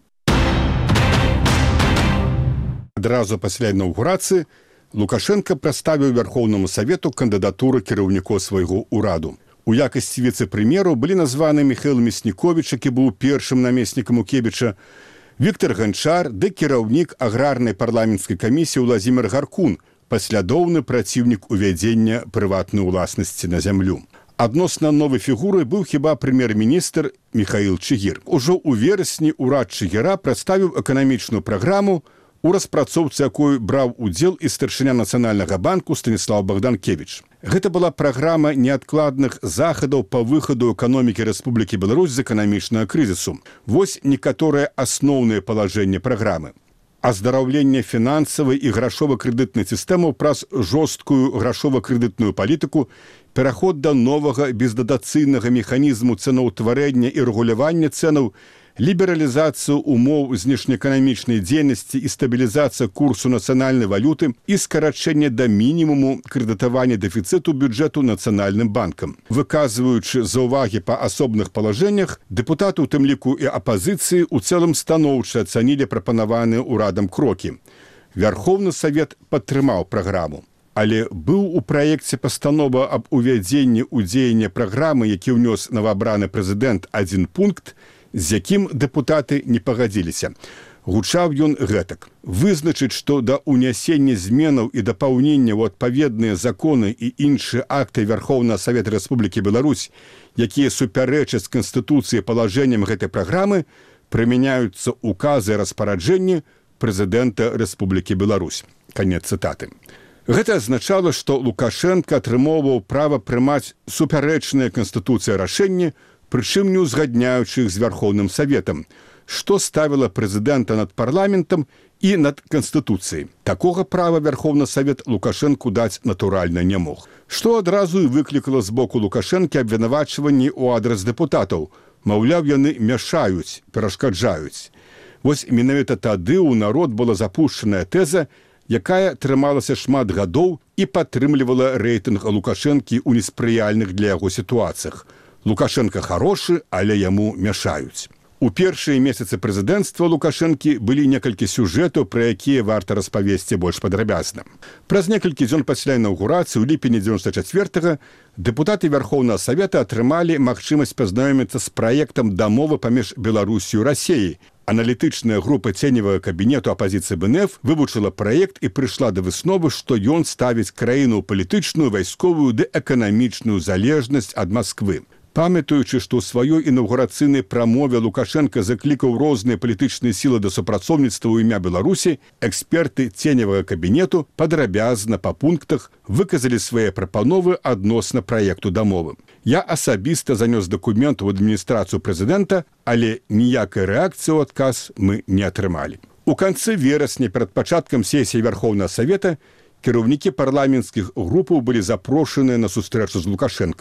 Адразу пасля інаўгурацыі Лукашенко прадставіў Вярхоўнаму Савету кандыдатуру кіраўнікоў свайго ўраду. У якасці віцэ-прэм'еру былі названы Міхаіл Мясніковіч, які быў першым намеснікам у Кебіча, Віктор Ганчар ды кіраўнік аграрнай парламенцкай камісіі Владзімір Гаркун, паслядоўны праціўнік увядзення прыватнай уласнасці на зямлю. Адносна новай фігурай быў хіба прэм'ер-міністр Міхаіл Чыгір. Ужо ў верасні ўрад Чыгіра прадставіў эканамічную праграму, у распрацоўцы якой браў удзел і старшыня Нацыянальнага банку Станіслаў Богданкевіч. Гэта была праграма неадкладных захадаў па выхаду эканомікі Рэспублікі Беларусь з эканамічнага крызісу. Вось некаторыя асноўныя палажэнні праграмы. Аздараўленне фінансавай і грашова-крэдытнай сістэмаў праз жорсткую грашова-крэдытную палітыку, пераход да новага бездатацыйнага механізму цэнаўтварэння і рэгулявання цэнаў, лібералізацыю умоў знешнеэканамічнай дзейнасці і стабілізацыя курсу нацыянальнай валюты і скарачэнне да мінімуму крэдытавання дэфіцыту бюджэту Нацыянальным банкам. Выказваючы заўвагі па асобных палажэннях, дэпутаты, у тым ліку і апазіцыі, у цэлым станоўча ацанілі прапанаваныя ўрадам крокі. Вярхоўны Савет падтрымаў праграму. Але быў у праекце пастанова аб увядзенні ў дзеянне праграмы, які ўнёс новаабраны прэзідэнт, адзін пункт, з якім дэпутаты не пагадзіліся. Гучаў ён гэтак: вызначыць, што да ўнясення зменаў і дапаўнення ў адпаведныя законы і іншыя акты Вярхоўнага Савета Рэспублікі Беларусь, якія супярэчаць Канстытуцыі палажэнням гэтай праграмы, прымяняюцца указы і распараджэнні прэзідэнта Рэспублікі Беларусь. Канец цытаты. Гэта азначала, што Лукашенко атрымоўваў права прымаць супярэчныя Канстытуцыі рашэнні, прычым не узгадняючы іх з Вярхоўным Саветам, што ставіла прэзідэнта над парламентам і над Канстытуцыяй. Такога права Вярхоўны Савет Лукашэнку даць натуральна не мог. Што адразу і выклікала з боку Лукашэнкі абвінавачванні ў адрас дэпутатаў. Маўляў, яны мяшаюць, перашкаджаюць. Вось менавіта тады ў народ была запушчаная тэза, якая трымалася шмат гадоў і падтрымлівала рэйтынг Лукашэнкі ў неспрыяльных для яго сітуацыях. Лукашенко хорошы, але яму мяшаюць. У першыя месяцы прэзідэнцтва Лукашэнкі былі некалькі сюжэтаў, пра якія варта распавесці больш падрабязна. Праз некалькі дзён пасля інаўгурацыі ў ліпені 94-га дэпутаты Вярхоўнага Савета атрымалі магчымасць пазнаёміцца з праектам дамовы паміж Беларусю і Расіяй. Аналітычная група ценевага кабінету апазіцыі БНФ вывучыла праект і прыйшла да высновы, што ён ставіць краіну ў палітычную, вайсковую ды эканамічную залежнасць ад Масквы. Памятаючы, што ў сваёй інаўгурацыйнай прамове Лукашенко заклікаў розныя палітычныя сілы да супрацоўніцтва ў імя Беларусі, эксперты ценевага кабінету падрабязна па пунктах выказалі свае прапановы адносна праекту дамовы. Я асабіста занёс дакумент у адміністрацыю прэзідэнта, але ніякай рэакцыі ў адказ мы не атрымалі. У канцы верасня перад пачаткам сесіі Вярхоўнага Савета кіраўнікі парламенцкіх групаў былі запрошаныя на сустрэчу з Лукашэнкам.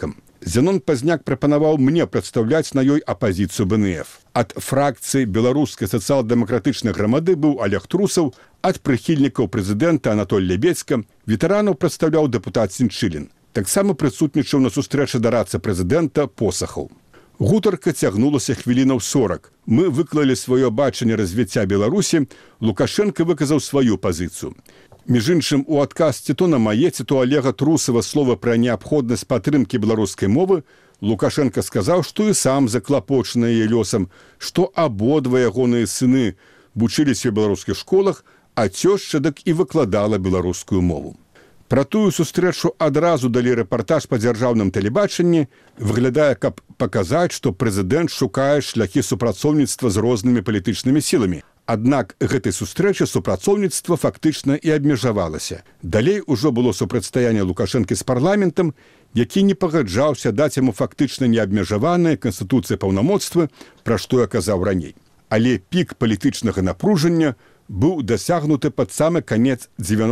Зянон Пазняк прапанаваў мне прадстаўляць на ёй апазіцыю БНФ. Ад фракцыі беларускай сацыял-дэмакратычнай грамады быў Олег Трусаў, ад прыхільнікаў прэзідэнта Анатоль Лебедзька, ветэранаў прадстаўляў дэпутат Сінчылін. Таксама прысутнічаў на сустрэчы дарадцы прэзідэнта Посахаў. Гутарка цягнулася хвілінаў 40. Мы выклалі сваё бачанне развіцця Беларусі, Лукашенко выказаў сваю пазіцыю. Між іншым, у адказ ці то на мае, ці то Олега Трусава слова пра неабходнасць падтрымкі беларускай мовы, Лукашенко сказаў, што і сам заклапочаны яе лёсам, што абодва ягоныя сыны вучыліся ў беларускіх школах, а цёшча дык і выкладала беларускую мову. Пра тую сустрэчу адразу далі рэпартаж па дзяржаўным тэлебачанні, выглядае, каб паказаць, што прэзідэнт шукае шляхі супрацоўніцтва з рознымі палітычнымі сіламі. Аднак гэтай сустрэчы супрацоўніцтва фактычна і абмежавалася. Далей ужо было супрацьстаянне Лукашэнкі з парламентам, які не пагаджаўся даць яму фактычна неабмежаваныя канстытуцыі паўнамоцтвы, пра што я казаў раней. Але пік палітычнага напружання быў дасягнуты пад самы канец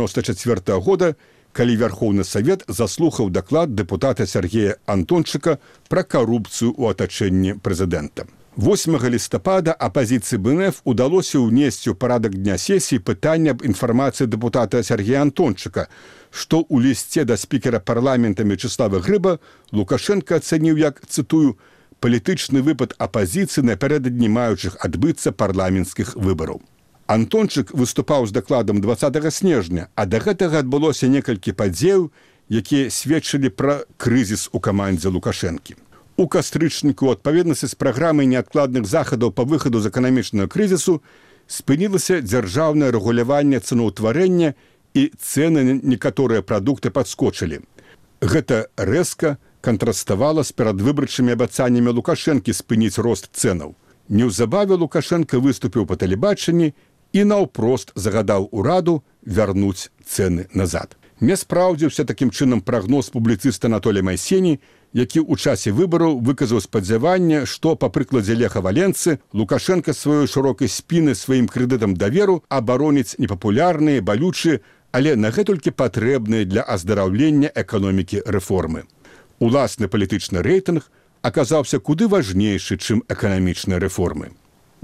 1994 года, калі Верховны Савет заслухаў даклад дэпутата Сергея Антончыка пра карупцыю ў атачэнні прэзідэнта. 8 лістапада апазіцыі БНФ удалося ўнесці ў парадак дня сесіі пытанне аб інфармацыі дэпутата Сергея Антончыка, што ў лісце да спікера парламента Мячеслава Грыба Лукашенко ацаніў як, цытую, «палітычны выпад апазіцыі напярэдадні маючых адбыцца парламенцкіх выбараў». Антончык выступаў з дакладам 20 снежня, а да гэтага адбылося некалькі падзеяў, якія сведчылі пра крызіс у камандзе Лукашэнкі. У кастрычніку ў адпаведнасці з праграмай неадкладных захадаў па выхаду з эканамічнага крызісу спынілася дзяржаўнае рэгуляванне цэнаўтварэння і цэны на некаторыя прадукты падскочылі. Гэта рэзка кантраставала з перадвыбарчымі абяцаннямі Лукашэнкі спыніць рост цэнаў. Неўзабаве Лукашенко выступіў па тэлебачанні і наўпрост загадаў ураду вярнуць цэны назад. Не спраўдзіўся такім чынам прагноз публіцыста Анатолія Майсені, які ў часе выбараў выказаў спадзяванне, што, па прыкладзе Леха Валенцы, Лукашенко сваёй шырокай спіны сваім крэдытам даверу абароніць непапулярныя, балючыя, але нагэтулькі патрэбныя для аздараўлення эканомікі рэформы. Уласны палітычны рэйтынг аказаўся куды важнейшы, чым эканамічныя рэформы.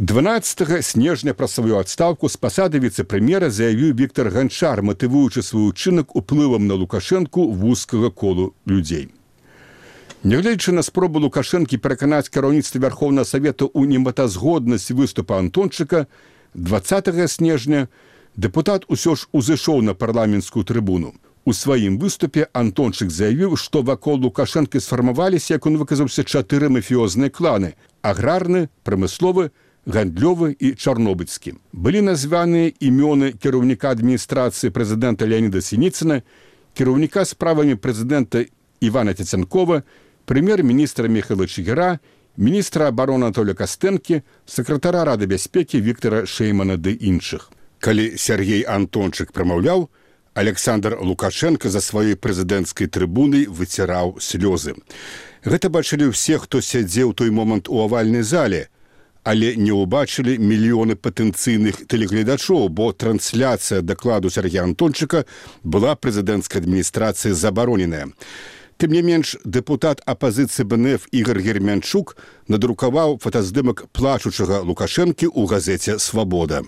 12 снежня пра сваю адстаўку з пасады віцэ-прэм'ера заявіў Віктар Ганчар, матывуючы свой учынак уплывам на Лукашэнку вузкага колу людзей. Нягледзячы на спробу Лукашэнкі пераканаць кіраўніцтва Верховнага Савета ў немэтазгоднасць выступа Антончыка, 20 снежня дэпутат усё ж узышоў на парламенцкую трыбуну. У сваім выступе Антончык заявіў, што вакол Лукашэнкі сфармаваліся, як он выказаўся, 4 мафіёзныя кланы – аграрны, прамысловы, гандлёвы і чарнобыльскі. Былі названыя імёны кіраўніка адміністрацыі прэзідэнта Леаніда Сініцына, кіраўніка справамі прэзідэнта Івана Цяцянкова, прэм'ер-міністра Міхайла Чыгіра, міністра абароны Анатолія Кастэнкі, сакратара Рады бяспекі Віктара Шэймана ды іншых. Калі Сергей Антончык прамаўляў, Александр Лукашенко за сваёй прэзідэнцкай трыбунай выціраў слёзы. Гэта бачылі ўсе, хто сядзеў той момант у авальнай зале, але не ўбачылі мільёны патэнцыйных тэлегледачоў, бо трансляцыя дакладу Сергея Антончыка была прэзідэнцкай адміністрацыі забароненая. Тым не менш, дэпутат апазіцыі БНФ Ігор Гермянчук надрукаваў фотаздымак плачучага Лукашэнкі ў газеце «Свабода».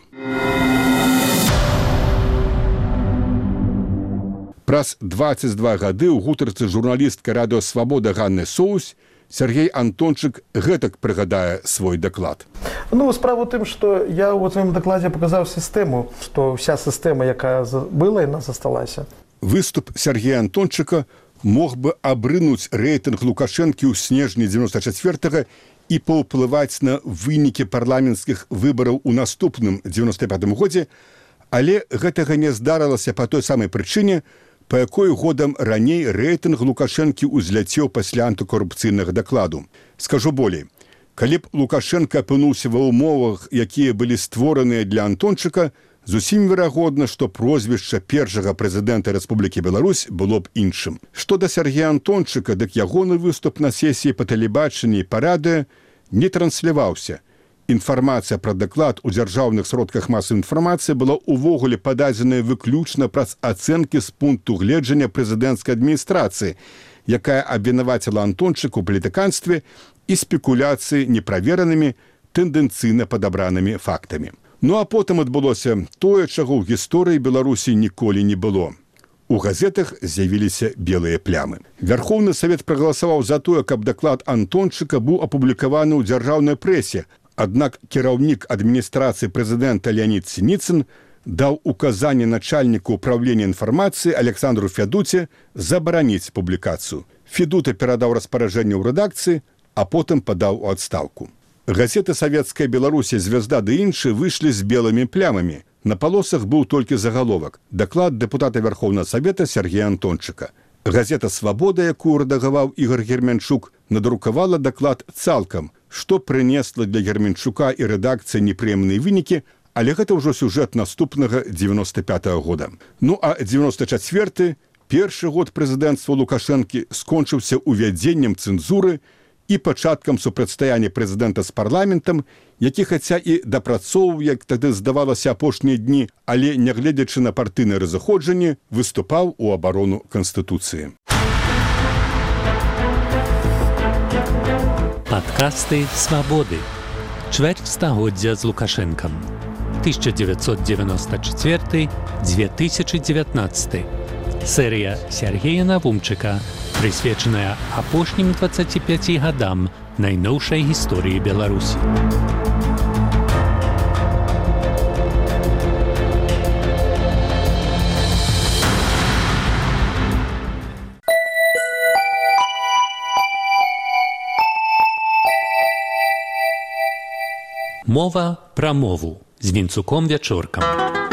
Праз 22 гады ў гутарцы журналістка радыё «Свабода» Ганны Соусь Сергей Антончык гэтак прыгадае свой даклад. Справа ў тым, што я ў сваім дакладзе паказаў сістэму, што ўся сістэма, якая была, яна засталася. Выступ Сергея Антончыка мог бы абрынуць рэйтынг Лукашэнкі ў снежні 94-го і паўплываць на вынікі парламенцкіх выбараў у наступным 95-м годзе, але гэтага не здарылася па той самай прычыне, па якой годам раней рэйтынг Лукашэнкі ўзляцеў пасля антыкорупцыйнага дакладу. Скажу болей, калі б Лукашенко апынуўся ва ўмовах, якія былі створаныя для Антончыка, зусім верагодна, што прозвішча першага прэзідэнта Рэспублікі Беларусь было б іншым. Што да Сергея Антончыка, дык ягоны выступ на сесіі па тэлебачанні і па радыё не трансляваўся. Інфармацыя пра даклад у дзяржаўных сродках масавай інфармацыі была ўвогуле пададзеная выключна праз ацэнкі з пункту гледжання прэзідэнцкай адміністрацыі, якая абвінаваціла Антончыка ў палітыканстве і спекуляцыі неправеранымі, тэндэнцыйна падабранымі фактамі. Ну а потым адбылося тое, чаго ў гісторыі Беларусі ніколі не было. У газетах з'явіліся белыя плямы. Вярхоўны Савет прагаласаваў за тое, каб даклад Антончыка быў апублікаваны ў дзяржаўнай прэсе, аднак кіраўнік адміністрацыі прэзідэнта Леонід Сініцын даў указанне начальніку ўправлення інфармацыі Александру Федуце забараніць публікацыю. Федута перадаў распараджэнне ў рэдакцыі, а потым падаў у адстаўку. Газеты «Савецкая Беларусі», «Звезда» ды іншыя выйшлі з белымі плямамі. На палосах быў толькі загаловак. Даклад дэпутата Вярхоўнага Савета Сергея Антончыка. Газета «Свабода», якую рэдагаваў Ігор Герменчук, надрукавала даклад цалкам, што прынесла для Герменчука і рэдакцыі непрыемныя вынікі, але гэта ўжо сюжэт наступнага 95-го года. Ну а 94-й, першы год прэзідэнцтва Лукашэнкі, скончыўся увядзеннем цэнзуры і пачаткам супрацьстаяння прэзідэнта з парламентам, які хаця і дапрацоўваў, як тады здавалася, апошнія дні, але, нягледзячы на партыйнае разыходжанне, выступаў у абарону Канстытуцыі. Падкасты «Свабоды». Чвэрць стагоддзя з Лукашэнкам. 1994-2019. Серыя Сергея Навумчыка, прысвечаная апошнім 25 гадам найноўшай гісторыі Беларусі. Мова пра мову з Вінцуком Вячоркам.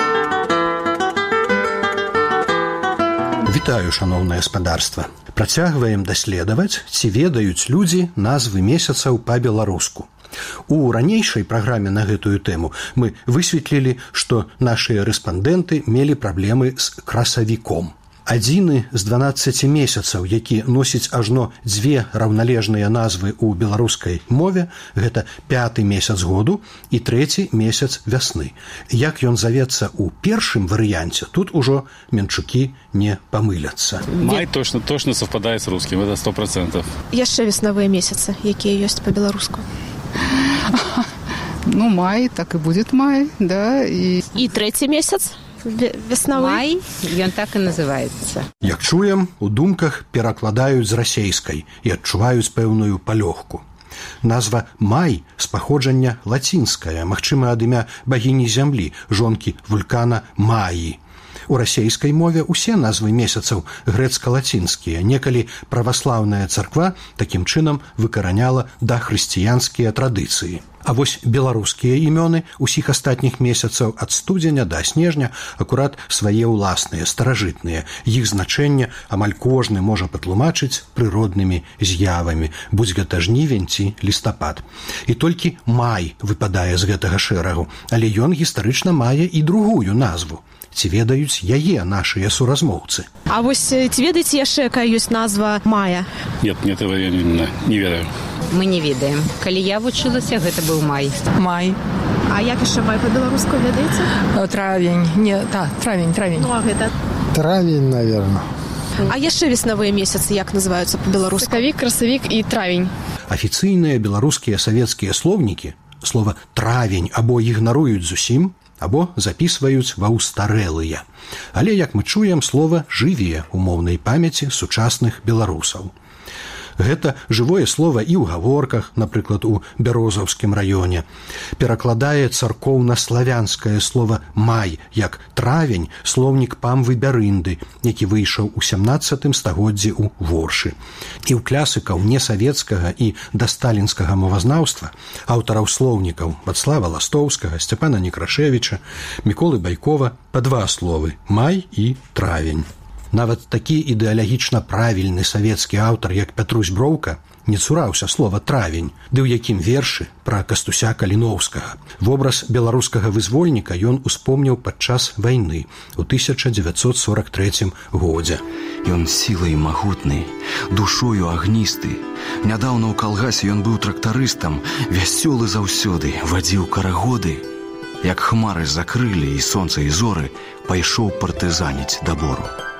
Вітаю, шаноўнае гаспадарства. Працягваем даследаваць, ці ведаюць людзі назвы месяцаў па-беларуску. У ранейшай праграме на гэтую тэму мы высветлілі, што нашыя рэспандэнты мелі праблемы з красавіком. Адзіны з 12 месяцаў, які носіць ажно дзве раўналежныя назвы ў беларускай мове, гэта 5-й месяц году і 3-й месяц вясны. Як ён завецца ў першым варыянце, тут ужо менчукі не памыляцца. Май точно совпадает с русским, это 100%. Яшчэ веснавыя месяцы, якія ёсць па-беларуску. Ну, май, так и будет май, да. И 3-й месяц? Веснавы? Май, ён так і называецца. Як чуем, у думках перакладаюць з расейскай і адчуваюць пэўную палёгку. Назва «май» з паходжання лацінская, магчыма, ад імя багіні зямлі, жонкі вулкана Маі. У расейскай мове ўсе назвы месяцаў грэцка-лацінскія. Некалі праваслаўная царква такім чынам выкараняла дахрысціянскія традыцыі. А вось беларускія імёны ўсіх астатніх месяцаў ад студзеня да снежня акурат свае ўласныя, старажытныя. Іх значэнне амаль кожны можа патлумачыць прыроднымі з'явамі, будзь гэта жнівень ці лістапад. І толькі май выпадае з гэтага шэрагу, але ён гістарычна мае і другую назву. Ці ведаюць яе нашыя суразмоўцы? А вось ці ведаеце яшчэ, якая ёсць назва мая? Нет, этого я не ведаю. Мы не ведаем. Калі я вучылася, гэта быў май. Май. А як яшчэ май па-беларуску ведаеце? Травень. Не, так, травень. Ну, а гэта? Травень, наверное. А яшчэ веснавыя месяцы як называюцца па-беларуску? Сакавік, красавік і травень. Афіцыйныя беларускія савецкія слоўнікі слова «травень» або ігнаруюць зусім, або запісваюць ва ўстарэлыя. Але, як мы чуем, слова жыве ў моўнай памяці сучасных беларусаў. Гэта жывое слова і ў гаворках, напрыклад, у Бярозаўскім раёне. Перакладае царкоўна-славянскае слова «май» як «травень» слоўнік Памвы Бярынды, які выйшаў у 17 стагоддзі ў Воршы. І ў класікаў несавецкага і дасталінскага мовазнаўства, аўтараў слоўнікаў Вацлава Ластоўскага, Сцяпана Некрашевіча, Міколы Байкова па два словы «май» і «травень». Нават такі ідэалагічна правільны савецкі аўтар, як Пятрусь Броўка, не цураўся слова «травень», ды ў якім вершы пра Кастуся Каліноўскага. Вобраз беларускага вызвольніка ён успомніў падчас вайны ў 1943 годзе. Ён сілай магутны, душою агністы. Нядаўна ў калгасе ён быў трактарыстам, вясёлы заўсёды, вадзіў карагоды. Як хмары закрылі і сонца і зоры, пайшоў партызаніць да бору.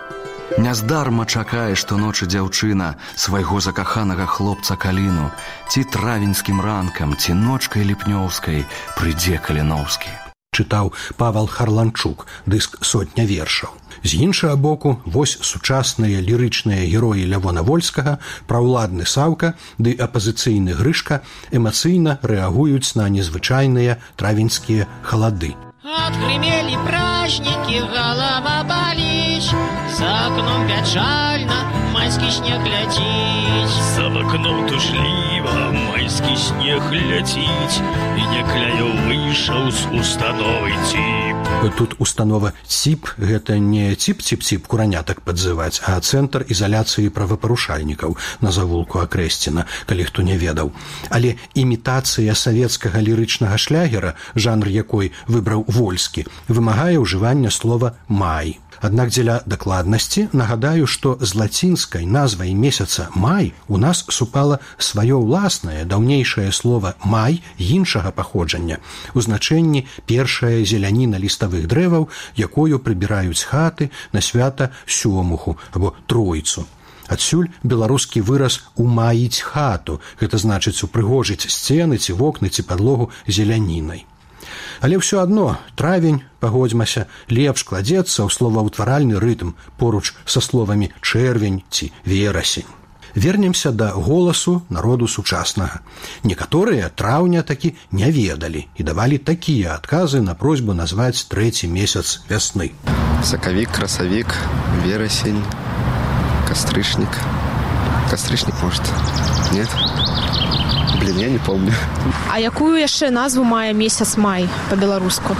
Няздарма чакае штоночы дзяўчына свайго закаханага хлопца каліну, ці травеньскім ранкам, ці ночкай ліпнёўскай прыйдзе Каліноўскі. Чытаў Павал Харланчук, дыск «Сотня вершаў». З іншага боку, вось сучасныя лірычныя героі Лявона Вольскага, праўладны Саўка ды апазіцыйны Грышка эмацыйна рэагуюць на незвычайныя травеньскія халады. Отгремели праздники, голова болит, за окном печально, майский снег летит. За окном тужліва майский снег летит, и некляё выйшаў з установы ЦІП. Тут установа ЦІП – гэта не ціп-ціп-ціп куранятак падзываць, а цэнтр ізаляцыі правапарушальнікаў на завулку Акрэсціна, калі хто не ведаў. Але імітацыя савецкага лірычнага шлягера, жанр якой выбраў Вольскі, вымагае ўжывання слова «май». Аднак дзеля дакладнасці нагадаю, што з лацінскай назвай месяца май у нас супала сваё ўласнае даўнейшае слова май іншага паходжання у значэнні першая зеляніна ліставых дрэваў, якою прыбіраюць хаты на свята сёмуху або тройцу. Адсюль беларускі выраз «умаіць хату», гэта значыць упрыгожыць сцены ці вокны ці падлогу зелянінай. Але ўсё адно травень, пагодзьмася, лепш кладзецца ў словаўтваральны рытм поруч са словамі чэрвень ці верасень. Вернемся да голасу народу сучаснага. Некаторыя траўня такі не ведалі і давалі такія адказы на просьбу назваць трэці месяц вясны. Сакавік, красавік, верасень, кастрычнік. Кастрычнік, может? Нет? Блин, я не помню. А якую яшчэ назву мае месяц май па-беларуску?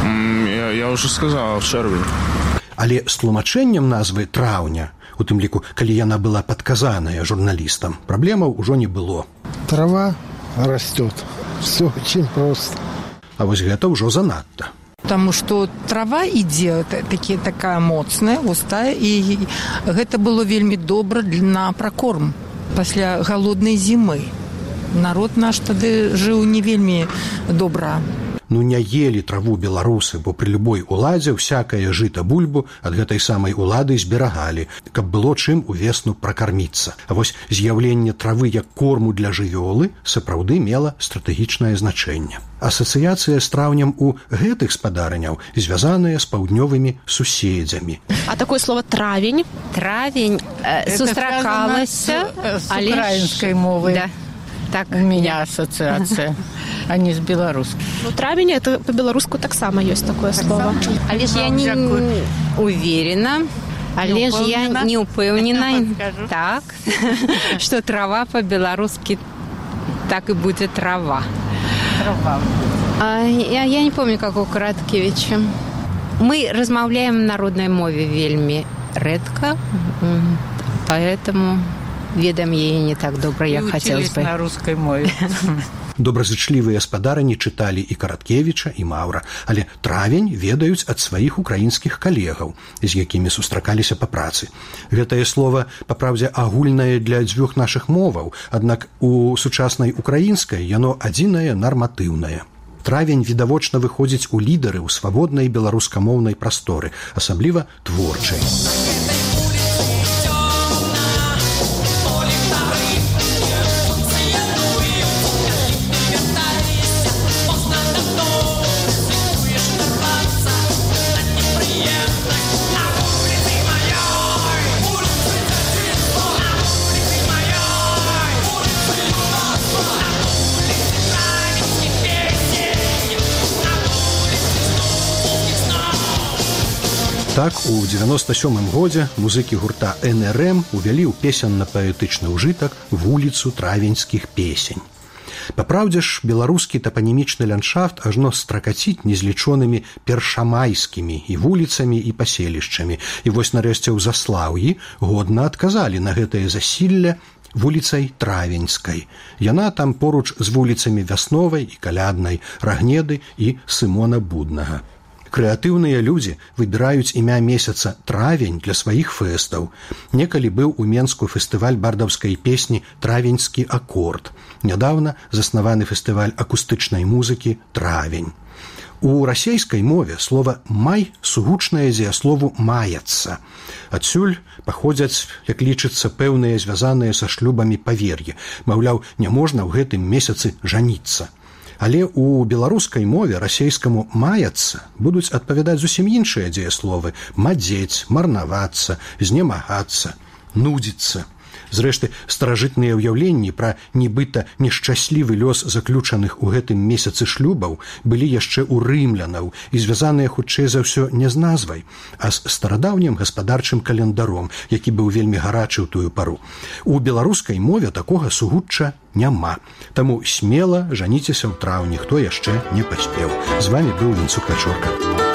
Я уже сказал, чэрвень. Але з тлумачэннем назвы траўня, у тым ліку, калі яна была падказаная журналістам, праблемаў ужо не было. Трава растет. Все очень просто. А вось гэта ўжо занадта. Потому что трава ідзе такая моцная, густая, і гэта было вельмі добра на пракорм пасля галоднай зімы. Народ наш тады жыў не вельмі добра. Ну не елі траву беларусы, бо пры любой уладзе всякае жыта бульбу ад гэтай самай улады зберагалі, каб было чым увесну пракарміцца. А вось з'яўленне травы як корму для жывёлы сапраўды мела стратэгічнае значэнне. Асацыяцыя з траўнем у гэтых спадарняў звязаная з паўднёвымі суседзямі. А такое слово травень? Травень сустракалася з украінскай мовы. Да. Так, у меня ассоциация, а не с белорусской. Ну, травень, это по-белорусски так само есть такое слово. Але ж я не уверена, але ж я не упэўнена, так, что трава по-белорусски так и будет трава. Я не помню, как у Караткевича. Мы размаўляем на народной мове вельмі рэдка, поэтому... ведам яе не так добра, як хацелось бы. На рускай мове. Добразычлівыя спадарні чыталі і Караткевіча, і Маўра, але травень ведаюць ад сваіх украінскіх калегаў, з якімі сустракаліся па працы. Гэтае слова, папраўдзе, агульнае для дзвюх нашых моваў, аднак у сучаснай украінскай яно адзінае нарматыўнае. Травень відавочна выходзіць у лідары ў свабоднай беларускамоўнай прасторы, асабліва творчай. Так, у 97-м годзе музыкі гурта НРМ увялі ў песенна-паэтычны ўжытак вуліцу травеньскіх песень. Папраўдзе ж, беларускі тапанімічны ландшафт ажно стракаціць незлічонымі першамайскімі і вуліцамі і паселішчамі. І вось нарэшце ў Заслаўі годна адказалі на гэтае засілле вуліцай Травеньскай. Яна там поруч з вуліцамі Вясновай і Каляднай, Рагнеды і Сымона Буднага. Крэатыўныя людзі выбіраюць імя месяца травень для сваіх фэстаў. Некалі быў у Менску фестываль бардаўскай песні «Травеньскі акорд». Нядаўна заснаваны фестываль акустычнай музыкі «Травень». У расейскай мове слова «май» сугучнае дзеяслову «маяцца». Адсюль паходзяць, як лічыцца, пэўныя звязаныя са шлюбамі павер'і. Маўляў, не можна ў гэтым месяцы жаніцца. Але ў беларускай мове расейскаму «маяцца» будуць адпавядаць зусім іншыя дзеясловы: мадзець, марнавацца, знемагацца, нудзіцца. Зрэшты, старажытныя ўяўленні пра нібыта нешчаслівы лёс заключаных у гэтым месяцы шлюбаў былі яшчэ ў рымлянаў і звязаныя хутчэй за ўсё не з назвай, а з старадаўнім гаспадарчым календаром, які быў вельмі гарачы ў тую пару. У беларускай мове такога сугучча няма. Таму смела жаніцеся ў траўні, хто яшчэ не паспеў. З вамі быў Вінцук Вячорка.